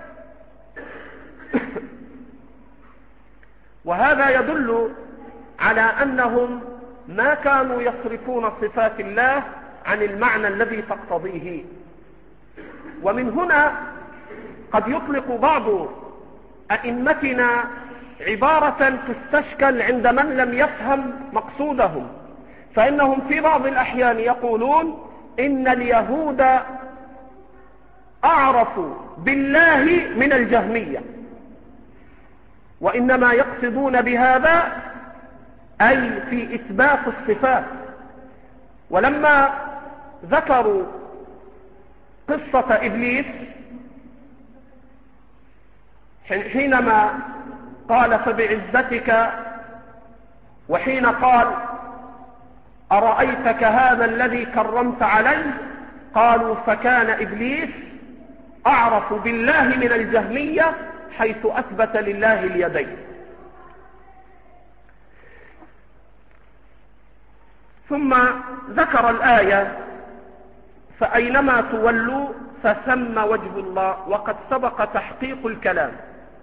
وهذا يدل على أنهم ما كانوا يصرفون صفات الله عن المعنى الذي تقتضيه. ومن هنا قد يطلق بعض أئمتنا عبارة تستشكل عند من لم يفهم مقصودهم، فإنهم في بعض الأحيان يقولون إن اليهود أعرفوا بالله من الجهمية، وإنما يقصدون بهذا أي في إثبات الصفات. ولما ذكروا قصة إبليس حينما قال فبعزتك، وحين قال أرأيتك هذا الذي كرمت علي، قالوا فكان إبليس أعرف بالله من الجهمية حيث أثبت لله اليدين. ثم ذكر الآية فأينما تولوا فثم وجه الله، وقد سبق تحقيق الكلام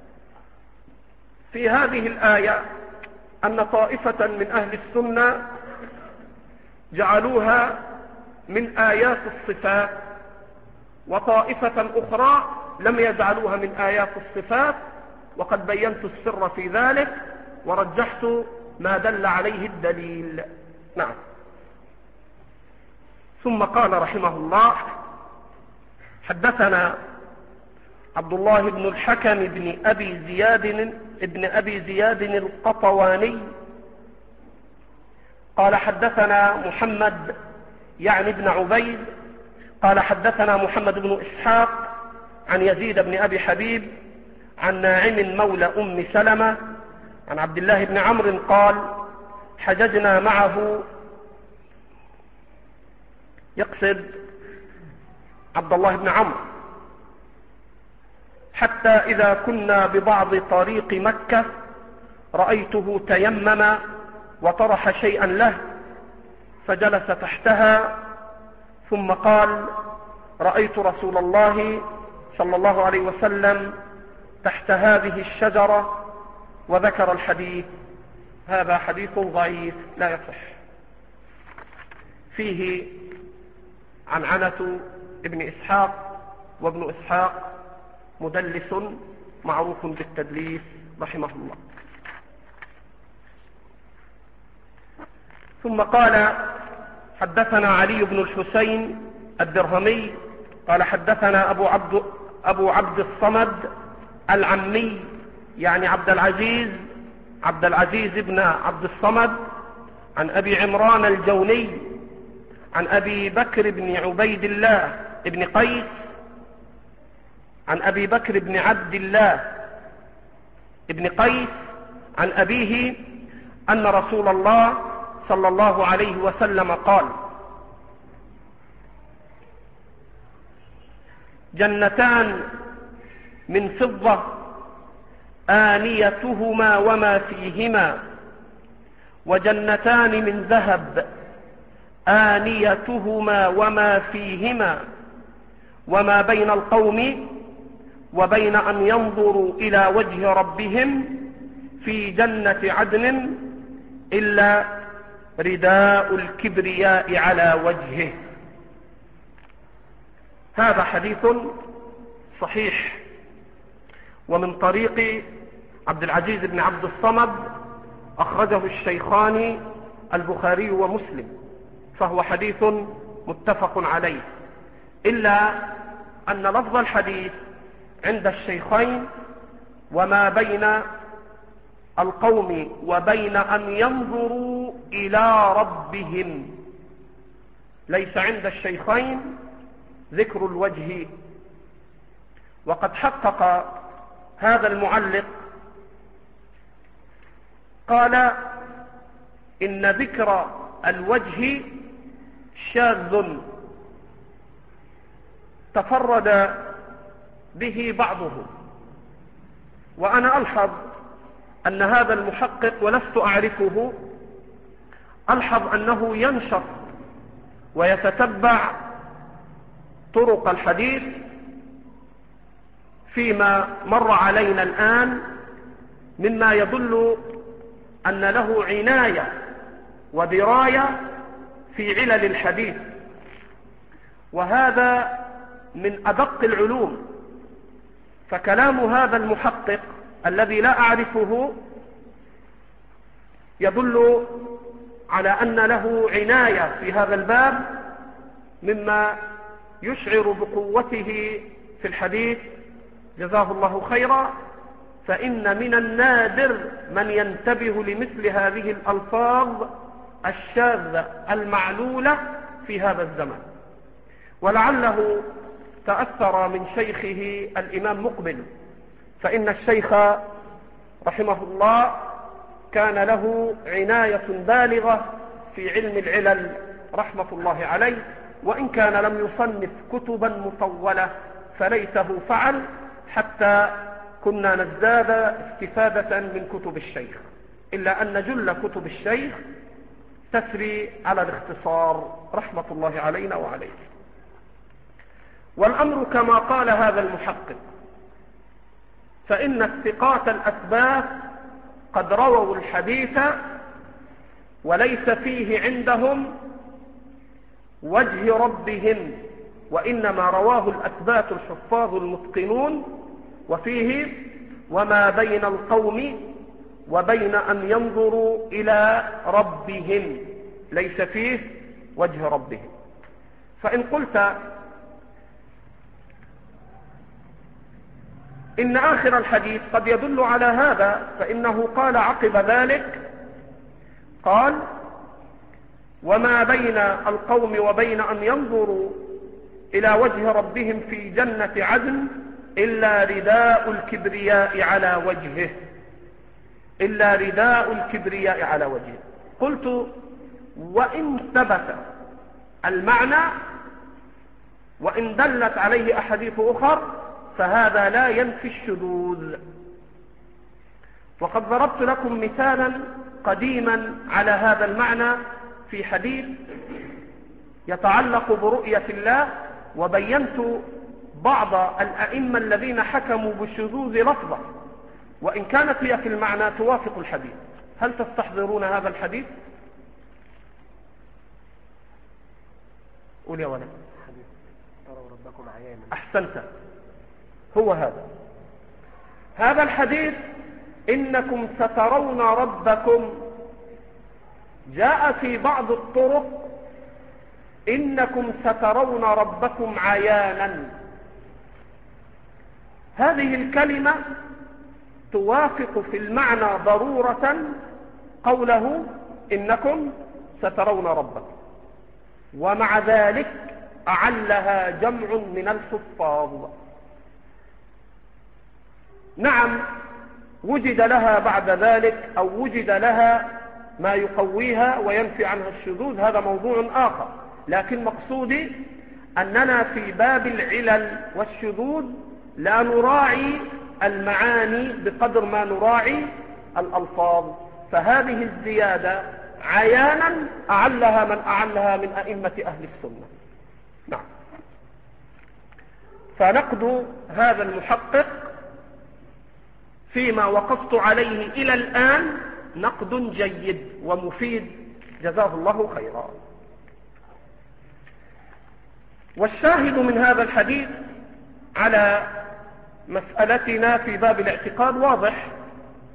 في هذه الآية أن طائفة من أهل السنة جعلوها من آيات الصفات، وطائفة أخرى لم يجعلوها من آيات الصفات، وقد بينت السر في ذلك ورجحت ما دل عليه الدليل. نعم. ثم قال رحمه الله حدثنا عبد الله بن الحكم بن أبي زياد ابن أبي زياد القطواني قال حدثنا محمد يعني ابن عبيد قال حدثنا محمد بن إسحاق عن يزيد بن أبي حبيب عن ناعم مولى أم سلمة عن عبد الله بن عمرو قال حججنا معه، يقصد عبد الله بن عمرو، حتى إذا كنا ببعض طريق مكة رأيته تيمم وطرح شيئا له فجلس تحتها، ثم قال رأيت رسول الله صلى الله عليه وسلم تحت هذه الشجرة، وذكر الحديث. هذا حديث ضعيف لا يصح، فيه عنعنة ابن إسحاق، وابن إسحاق مدلس معروف بالتدليس رحمه الله. ثم قال حدثنا علي بن الحسين الدرهمي قال حدثنا أبو عبد, أبو عبد الصمد العمي يعني عبد العزيز عبد العزيز بن عبد الصمد عن أبي عمران الجوني عن أبي بكر بن عبيد الله بن قيس عن أبي بكر بن عبد الله بن قيس عن أبيه أن رسول الله صلى الله عليه وسلم قال جنتان من فضة آنيتهما وما فيهما، وجنتان من ذهب آنيتهما وما فيهما، وما بين القوم وبين أن ينظروا إلى وجه ربهم في جنة عدن إلا رداء الكبرياء على وجهه. هذا حديث صحيح، ومن طريق عبد العزيز بن عبد الصمد أخرجه الشيخان البخاري ومسلم، فهو حديث متفق عليه، إلا أن لفظ الحديث عند الشيخين وما بين القوم وبين أن ينظروا إلى ربهم، ليس عند الشيخين ذكر الوجه. وقد حقق هذا المعلق قال إن ذكر الوجه شاذ تفرد به بعضهم، وأنا ألحظ أن هذا المحقق ولست أعرفه ألحظ أنه ينشط ويتتبع طرق الحديث فيما مر علينا الآن، مما يدل أن له عناية ودراية في علل الحديث، وهذا من أدق العلوم. فكلام هذا المحقق الذي لا أعرفه يدل على أن له عناية في هذا الباب، مما يشعر بقوته في الحديث، جزاه الله خيرا. فإن من النادر من ينتبه لمثل هذه الألفاظ الشاذة المعلولة في هذا الزمن، ولعله تأثر من شيخه الإمام مقبل، فإن الشيخ رحمه الله كان له عناية بالغة في علم العلل رحمة الله عليه، وإن كان لم يصنف كتبا مطولة فليته فعل، حتى كنا نزداد استفادة من كتب الشيخ، إلا أن جل كتب الشيخ تسري على الاختصار رحمة الله علينا وعليه. والأمر كما قال هذا المحقق، فإن الثقات الأثبات قد رووا الحديث وليس فيه عندهم وجه ربهم، وإنما رواه الأثبات الحفاظ المتقنون، وفيه وما بين القوم وبين أن ينظروا إلى ربهم، ليس فيه وجه ربهم. فإن قلت إن آخر الحديث قد يدل على هذا، فإنه قال عقب ذلك، قال وما بين القوم وبين أن ينظروا إلى وجه ربهم في جنة عدن إلا رداء الكبرياء على وجهه، إلا رداء الكبرياء على وجهه. قلت وإن ثبت المعنى وإن دلت عليه أحاديث أخر فهذا لا ينفي الشذوذ. وقد ضربت لكم مثالا قديما على هذا المعنى في حديث يتعلق برؤية الله، وبينت بعض الأئمة الذين حكموا بالشذوذ لفظا، وإن كانت هي في المعنى توافق الحديث. هل تستحضرون هذا الحديث؟ قول يا ولد. أحسنت، هو هذا هذا الحديث إنكم سترون ربكم، جاء في بعض الطرق إنكم سترون ربكم عيانا. هذه الكلمة توافق في المعنى ضرورة قوله إنكم سترون ربكم، ومع ذلك أعلها جمع من الحفاظ. نعم وجد لها بعد ذلك أو وجد لها ما يقويها وينفي عنها الشذوذ، هذا موضوع آخر، لكن مقصودي أننا في باب العلل والشذوذ لا نراعي المعاني بقدر ما نراعي الألفاظ. فهذه الزيادة عيانا أعلها من أعلها من أئمة أهل السنة. نعم. فنقد هذا المحقق فيما وقفت عليه إلى الآن نقد جيد ومفيد، جزاه الله خيرا. والشاهد من هذا الحديث على مسألتنا في باب الاعتقاد واضح،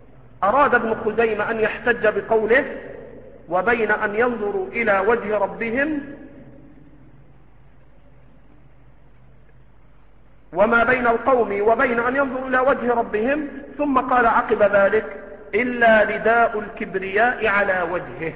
أراد ابن خزيمة أن يحتج بقوله وبين أن ينظروا إلى وجه ربهم وما بين القوم وبين أن ينظروا إلى وجه ربهم، ثم قال عقب ذلك إلا رداء الكبرياء على وجهه،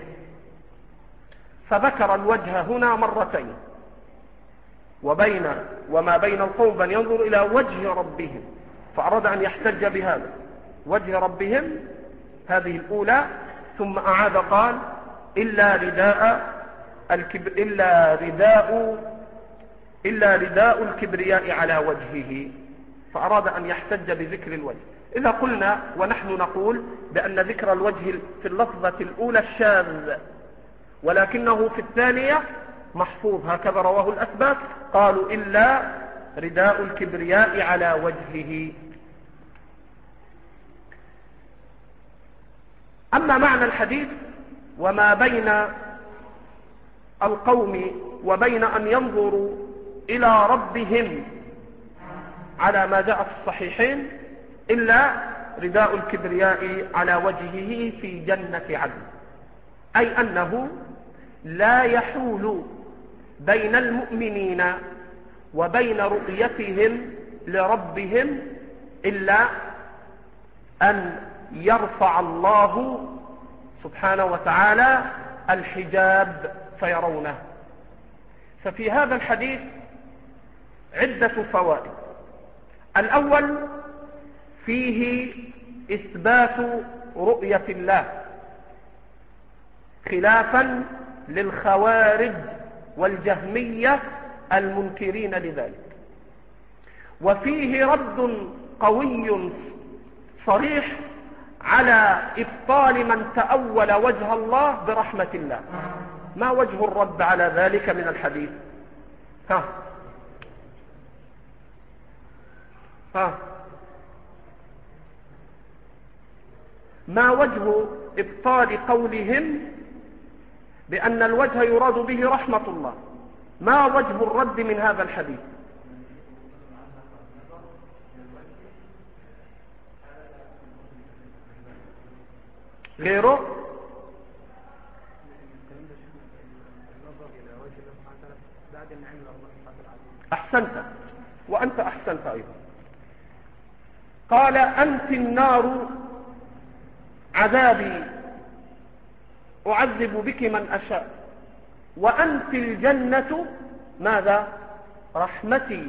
فذكر الوجه هنا مرتين، وبين وما بين القوم أن ينظروا إلى وجه ربهم، فأراد أن يحتج بهذا وجه ربهم هذه الأولى، ثم أعاد قال إلا رداء الكبر إلا رداء إلا رداء الكبرياء على وجهه، فأراد أن يحتج بذكر الوجه. إذا قلنا ونحن نقول بأن ذكر الوجه في اللفظة الأولى الشاذ، ولكنه في الثانية محفوظ، هكذا رواه الأثبات، قالوا إلا رداء الكبرياء على وجهه. أما معنى الحديث وما بين القوم وبين أن ينظروا إلى ربهم على ما جاء في الصحيحين إلا رداء الكبرياء على وجهه في جنة عدن، أي أنه لا يحول بين المؤمنين وبين رؤيتهم لربهم إلا أن يرفع الله سبحانه وتعالى الحجاب فيرونه. ففي هذا الحديث عدة فوائد. الأول فيه إثبات رؤية الله خلافا للخوارج والجهمية المنكرين لذلك، وفيه رد قوي صريح على إبطال من تأول وجه الله برحمة الله. ما وجه الرد على ذلك من الحديث؟ ها ها ما وجه إبطال قولهم بأن الوجه يراد به رحمة الله؟ ما وجه الرد من هذا الحديث؟ غيره؟ أحسنت، وأنت أحسنت أيضا. قال أنت النار عذابي أعذب بك من أشاء، وأنت الجنة ماذا؟ رحمتي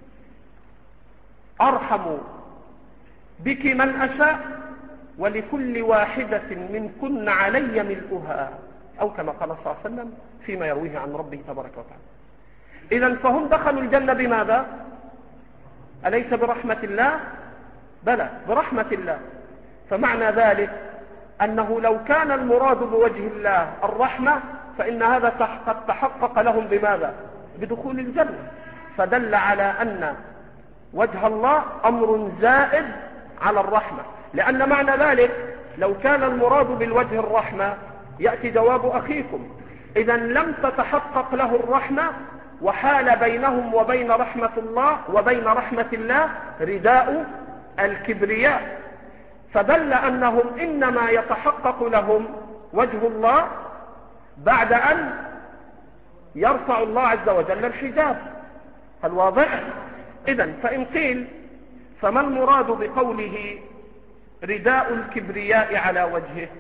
أرحم بك من أشاء، ولكل واحدة منكن علي ملؤها، أو كما قال صلى الله عليه وسلم فيما يرويه عن ربه تبارك وتعالى. إذن فهم دخلوا الجنة بماذا؟ أليس برحمة الله؟ بلى برحمة الله. فمعنى ذلك أنه لو كان المراد بوجه الله الرحمة فإن هذا قد تحقق لهم بماذا؟ بدخول الجنة. فدل على أن وجه الله أمر زائد على الرحمة، لأن معنى ذلك لو كان المراد بالوجه الرحمة يأتي جواب أخيكم، إذن لم تتحقق له الرحمة، وحال بينهم وبين رحمة الله وبين رحمة الله رداء الكبرياء، فدل أنهم إنما يتحقق لهم وجه الله بعد أن يرفع الله عز وجل الحجاب. هل واضح؟ إذن فإن قيل فما المراد بقوله رداء الكبرياء على وجهه؟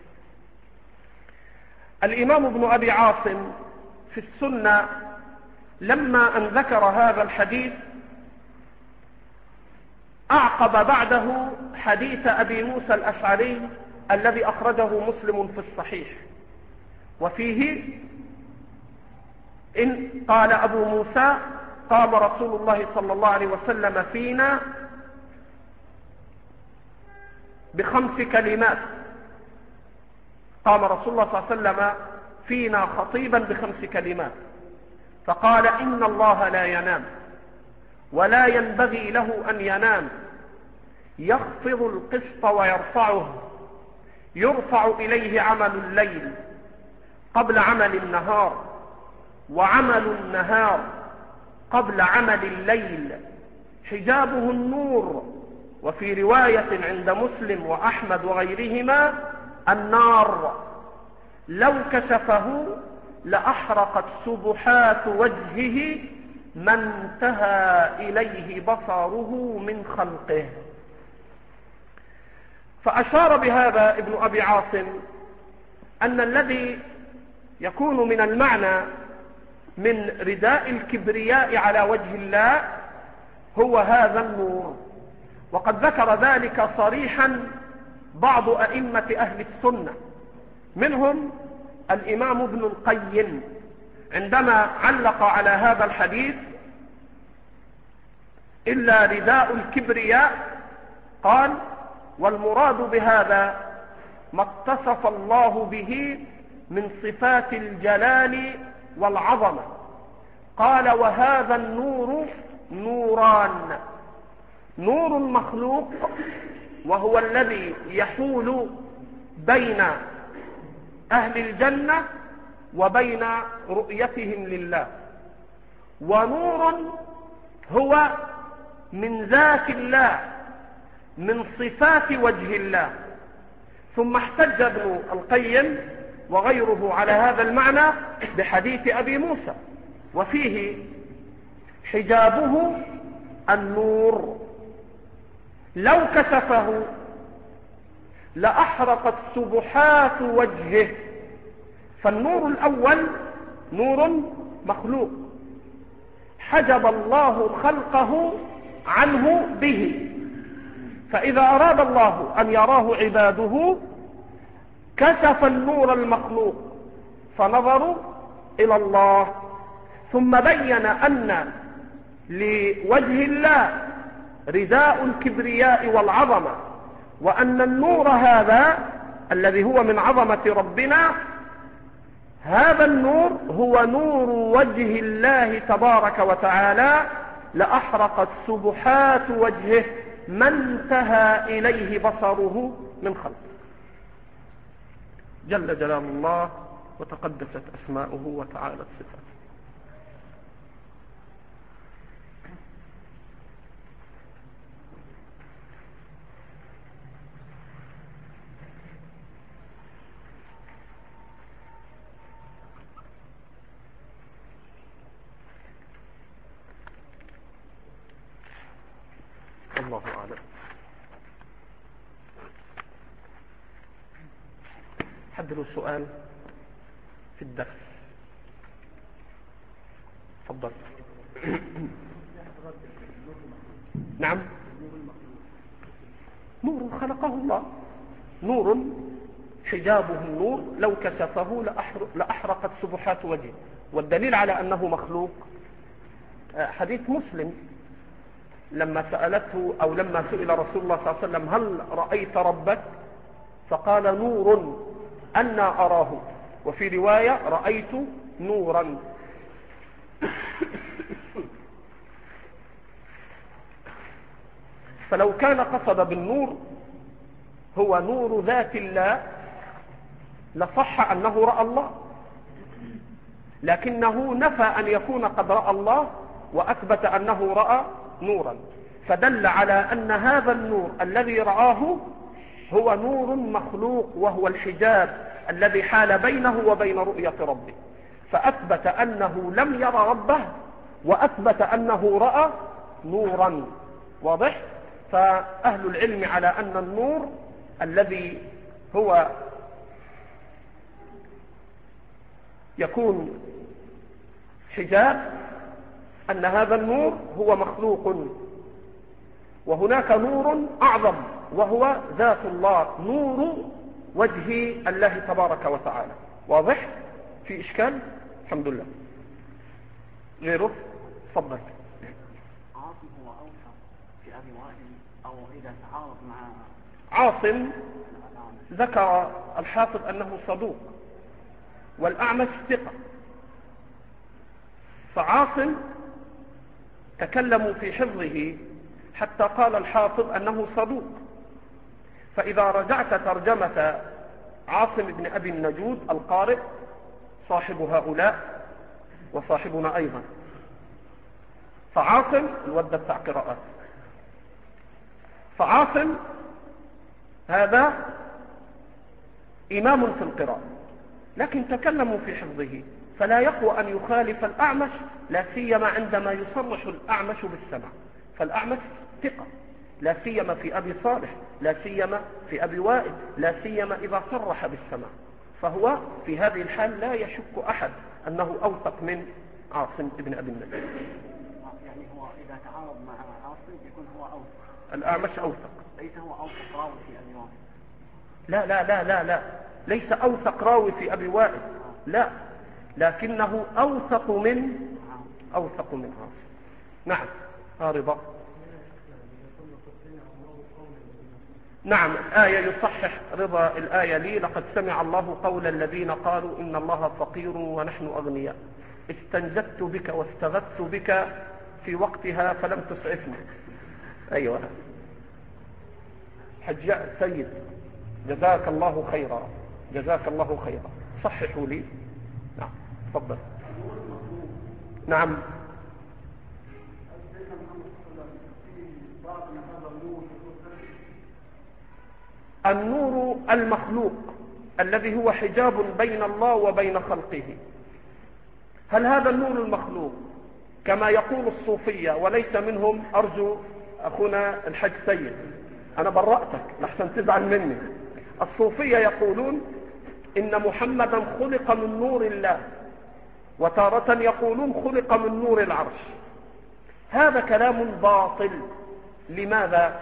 الإمام ابن أبي عاصم في السنة لما أن ذكر هذا الحديث أعقب بعده حديث أبي موسى الأشعري الذي أخرجه مسلم في الصحيح، وفيه إن قال أبو موسى قام رسول الله صلى الله عليه وسلم فينا بخمس كلمات، قام رسول الله صلى الله عليه وسلم فينا خطيبا بخمس كلمات، فقال إن الله لا ينام ولا ينبغي له أن ينام، يخفض القسط ويرفعه، يرفع إليه عمل الليل قبل عمل النهار، وعمل النهار قبل عمل الليل، حجابه النور وفي رواية عند مسلم وأحمد وغيرهما النار لو كشفه لأحرقت سبحات وجهه ما انتهى إليه بصره من خلقه. فأشار بهذا ابن أبي عاصم أن الذي يكون من المعنى من رداء الكبرياء على وجه الله هو هذا النور، وقد ذكر ذلك صريحا بعض أئمة أهل السنة، منهم الإمام ابن القيم عندما علق على هذا الحديث إلا رداء الكبرياء قال: والمراد بهذا ما اتصف الله به من صفات الجلال والعظمة. قال: وهذا النور نوران، نور مخلوق وهو الذي يحول بين أهل الجنة وبين رؤيتهم لله، ونور هو من ذات الله من صفات وجه الله. ثم احتج ابن القيم وغيره على هذا المعنى بحديث أبي موسى، وفيه حجابه النور لو كشفه لأحرقت سبحات وجهه. فالنور الأول نور مخلوق حجب الله خلقه عنه به، فإذا أراد الله أن يراه عباده كشف النور المخلوق فنظروا إلى الله، ثم بين أن لوجه الله رداء الكبرياء والعظمة، وأن النور هذا الذي هو من عظمة ربنا، هذا النور هو نور وجه الله تبارك وتعالى لأحرقت سبحات وجهه ما انتهى إليه بصره من خلقه. جل جلال الله وتقدست أسماؤه وتعالت صفاته. الله أعلم. حد له سؤال في الدرس؟ تفضل. نعم، نور خلقه الله، نور حجابه النور لو كشفه لأحرقت سبحات وجهه. والدليل على أنه مخلوق حديث مسلم لما سألته أو لما سئل رسول الله صلى الله عليه وسلم: هل رأيت ربك؟ فقال: نور أنا أراه. وفي رواية: رأيت نورا. فلو كان قصد بالنور هو نور ذات الله لصح أنه رأى الله، لكنه نفى أن يكون قد رأى الله وأثبت أنه رأى نورا، فدل على أن هذا النور الذي رآه هو نور مخلوق، وهو الحجاب الذي حال بينه وبين رؤية ربه، فأثبت أنه لم يرى ربه وأثبت أنه رأى نورا. واضح؟ فأهل العلم على أن النور الذي هو يكون حجاب أن هذا النور هو مخلوق، وهناك نور أعظم وهو ذات الله، نور وجه الله تبارك وتعالى. واضح؟ في إشكال؟ الحمد لله. غيره؟ تفضل. عاصم هو أوحى في أبي وائل أو إذا تعارض مع عاصم ذكر الحافظ أنه صدوق والأعمش ثقة، فعاصم تكلموا في حفظه حتى قال الحافظ أنه صدوق. فإذا رجعت ترجمة عاصم بن أبي النجود القارئ صاحب هؤلاء وصاحبنا أيضا، فعاصم الودة بتاع قراءات، فعاصم هذا إمام في القراءة، لكن تكلموا في حفظه، فلا يقوى أن يخالف الأعمش، لا سيما عندما يصرح الأعمش بالسمع، فالأعمش ثقة، لا سيما في أبي صالح، لا سيما في أبي وائل، لا سيما إذا صرح بالسمع، فهو في هذه الحال لا يشك أحد أنه أوثق من عاصم ابن أبي النجود. يعني هو إذا تعارض مع عاصم يكون هو أوثق، الأعمش أوثق، ليس هو أوثق راوي في أبي وائل. لا لا لا لا لا ليس أوثق راوي في أبي وائل، لا، لكنه أوثق من أوثق من عاصم. نعم. رضا. نعم، الآية يصحح رضا الآية لي: لقد سمع الله قول الذين قالوا إن الله فقير ونحن أغنياء، استنجدت بك واستغثت بك في وقتها فلم تسعفني. أيوة حجاء سيد، جزاك الله خيرا، جزاك الله خيرا، صححوا لي. نعم تفضل. نعم. النور المخلوق الذي هو حجاب بين الله وبين خلقه، هل هذا النور المخلوق كما يقول الصوفية وليس منهم؟ أرجو أخونا الحج سيد أنا برأتك لحسن تزعل مني. الصوفية يقولون إن محمدا خلق من نور الله، وتارة يقولون خلق من نور العرش. هذا كلام باطل. لماذا؟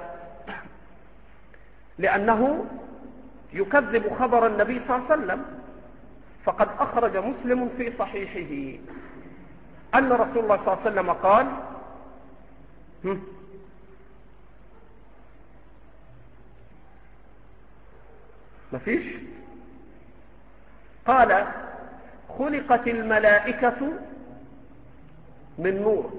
لأنه يكذب خبر النبي صلى الله عليه وسلم، فقد أخرج مسلم في صحيحه أن رسول الله صلى الله عليه وسلم قال: ما فيش؟ قال: خلقت الملائكة من نور،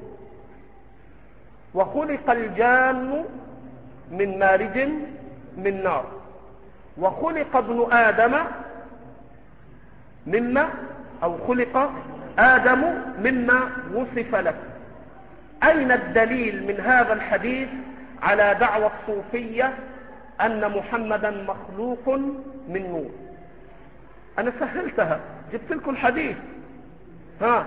وخلق الجان من مارج من نار، وخلق ابن آدم مما أو خلق آدم مما وصف له. أين الدليل من هذا الحديث على دعوى الصوفية أن محمدا مخلوق من نور؟ أنا سهلتها، جبت لكم الحديث. ها،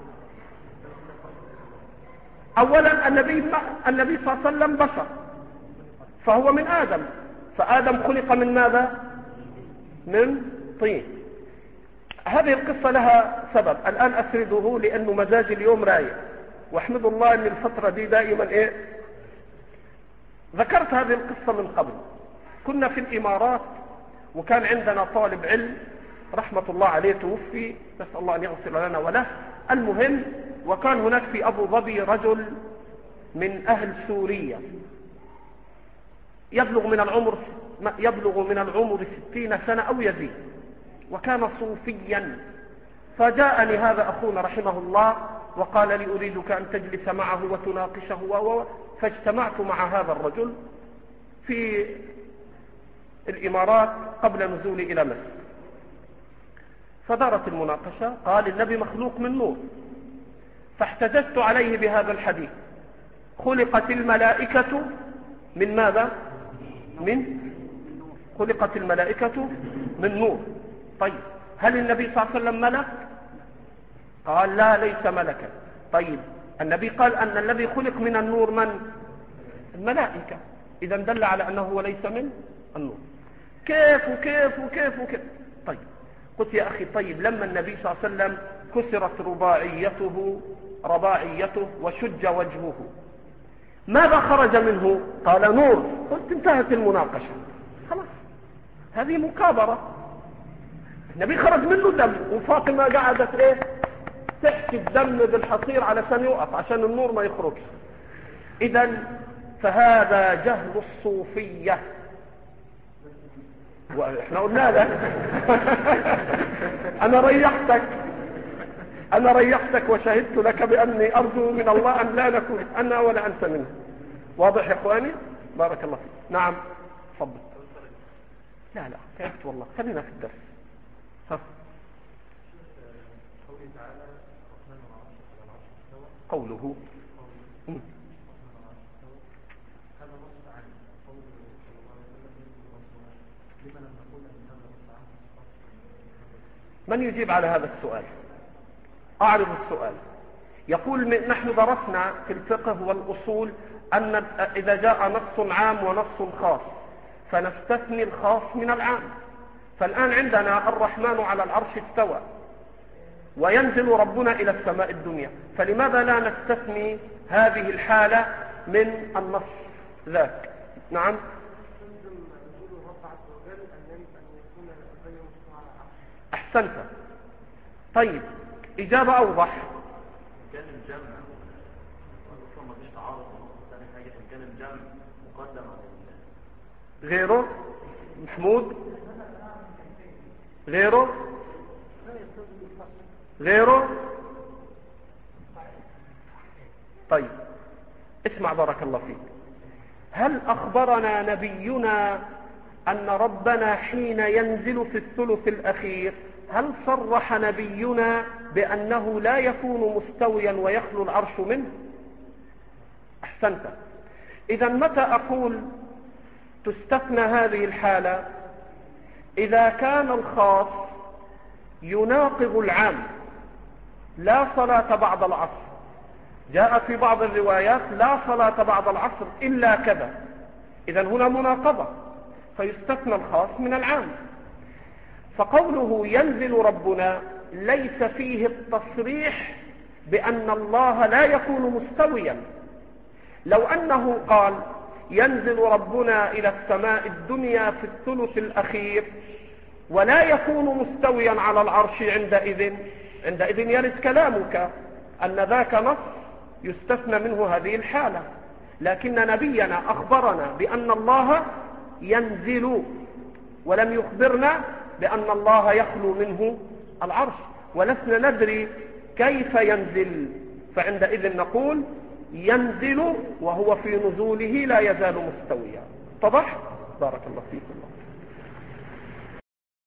أولا النبي النبي صلى الله عليه وسلم بشر، فهو من آدم، فآدم خلق من ماذا؟ من طين. هذه القصة لها سبب الآن أسرده لأنه مزاج اليوم رايق، واحمد الله أن الفترة دي دائما إيه. ذكرت هذه القصة من قبل. كنا في الإمارات وكان عندنا طالب علم رحمة الله عليه توفي، نسأل الله أن يغفر لنا وله. المهم، وكان هناك في أبو ظبي رجل من أهل سوريا يبلغ من العمر يبلغ من العمر ستين سنة أو يزيد، وكان صوفيا. فجاءني هذا أخونا رحمه الله وقال لي: أريدك أن تجلس معه وتناقشه و... فاجتمعت مع هذا الرجل في الإمارات قبل نزولي إلى مصر، فدارت المناقشة. قال: النبي مخلوق من نور، فاحتججت عليه بهذا الحديث: خلقت الملائكة من ماذا؟ من خلقت الملائكة من نور. طيب، هل النبي صلى الله عليه وسلم ملك؟ قال: لا، ليس ملكا. طيب، النبي قال أن الذي خلق من النور من؟ الملائكة، إذا دل على أنه ليس من النور. كيف وكيف وكيف وكيف؟ طيب، قلت يا أخي، طيب لما النبي صلى الله عليه وسلم كسرت رباعيته رباعيته وشج وجهه، ماذا خرج منه؟ قال: نور. قلت انتهت المناقشة، خلاص، هذه مكابرة. النبي خرج منه دم، وفاطمة قعدت ايه؟ تحكي الدم بالحصير علشان يوقف، عشان النور ما يخرجش. اذا فهذا جهل الصوفية، واحنا قلنا لك. انا ريحتك انا ريحتك وشهدت لك باني ارجو من الله ان لا نكون انا ولا انت منه. واضح يا اخواني؟ بارك الله فيك. نعم تفضل. لا لا تعبت والله، خلينا في الدرس. ها. قوله من يجيب على هذا السؤال؟ أعرض السؤال. يقول نحن درسنا في الفقه والأصول أن إذا جاء نص عام ونص خاص فنستثني الخاص من العام. فالآن عندنا الرحمن على العرش استوى وينزل ربنا إلى السماء الدنيا، فلماذا لا نستثني هذه الحالة من النص ذاك؟ نعم. أحسنت. طيب إجابة أوضح. كان الجمع أصلا ما فيش تعارض. ثاني حاجة كان الجمع مقدم غيره. محمود غيره غيره. طيب اسمع بارك الله فيك. هل أخبرنا نبينا أن ربنا حين ينزل في الثلث الأخير هل صرح نبينا بأنه لا يكون مستويا ويخلو العرش منه؟ أحسنت. إذا متى أقول تستثنى هذه الحالة؟ إذا كان الخاص يناقض العام. لا صلاة بعد العصر، جاء في بعض الروايات لا صلاة بعد العصر إلا كذا، إذا هنا مناقضة فيستثنى الخاص من العام. فقوله ينزل ربنا ليس فيه التصريح بأن الله لا يكون مستويا. لو أنه قال ينزل ربنا إلى السماء الدنيا في الثلث الأخير ولا يكون مستويا على العرش عندئذ عندئذ يرد كلامك أن ذاك نص يستثنى منه هذه الحالة. لكن نبينا أخبرنا بأن الله ينزل ولم يخبرنا بأن الله يخلو منه العرش، ولسنا ندري كيف ينزل، فعندئذ نقول ينزل وهو في نزوله لا يزال مستويا. اتضح؟ بارك الله فيكم.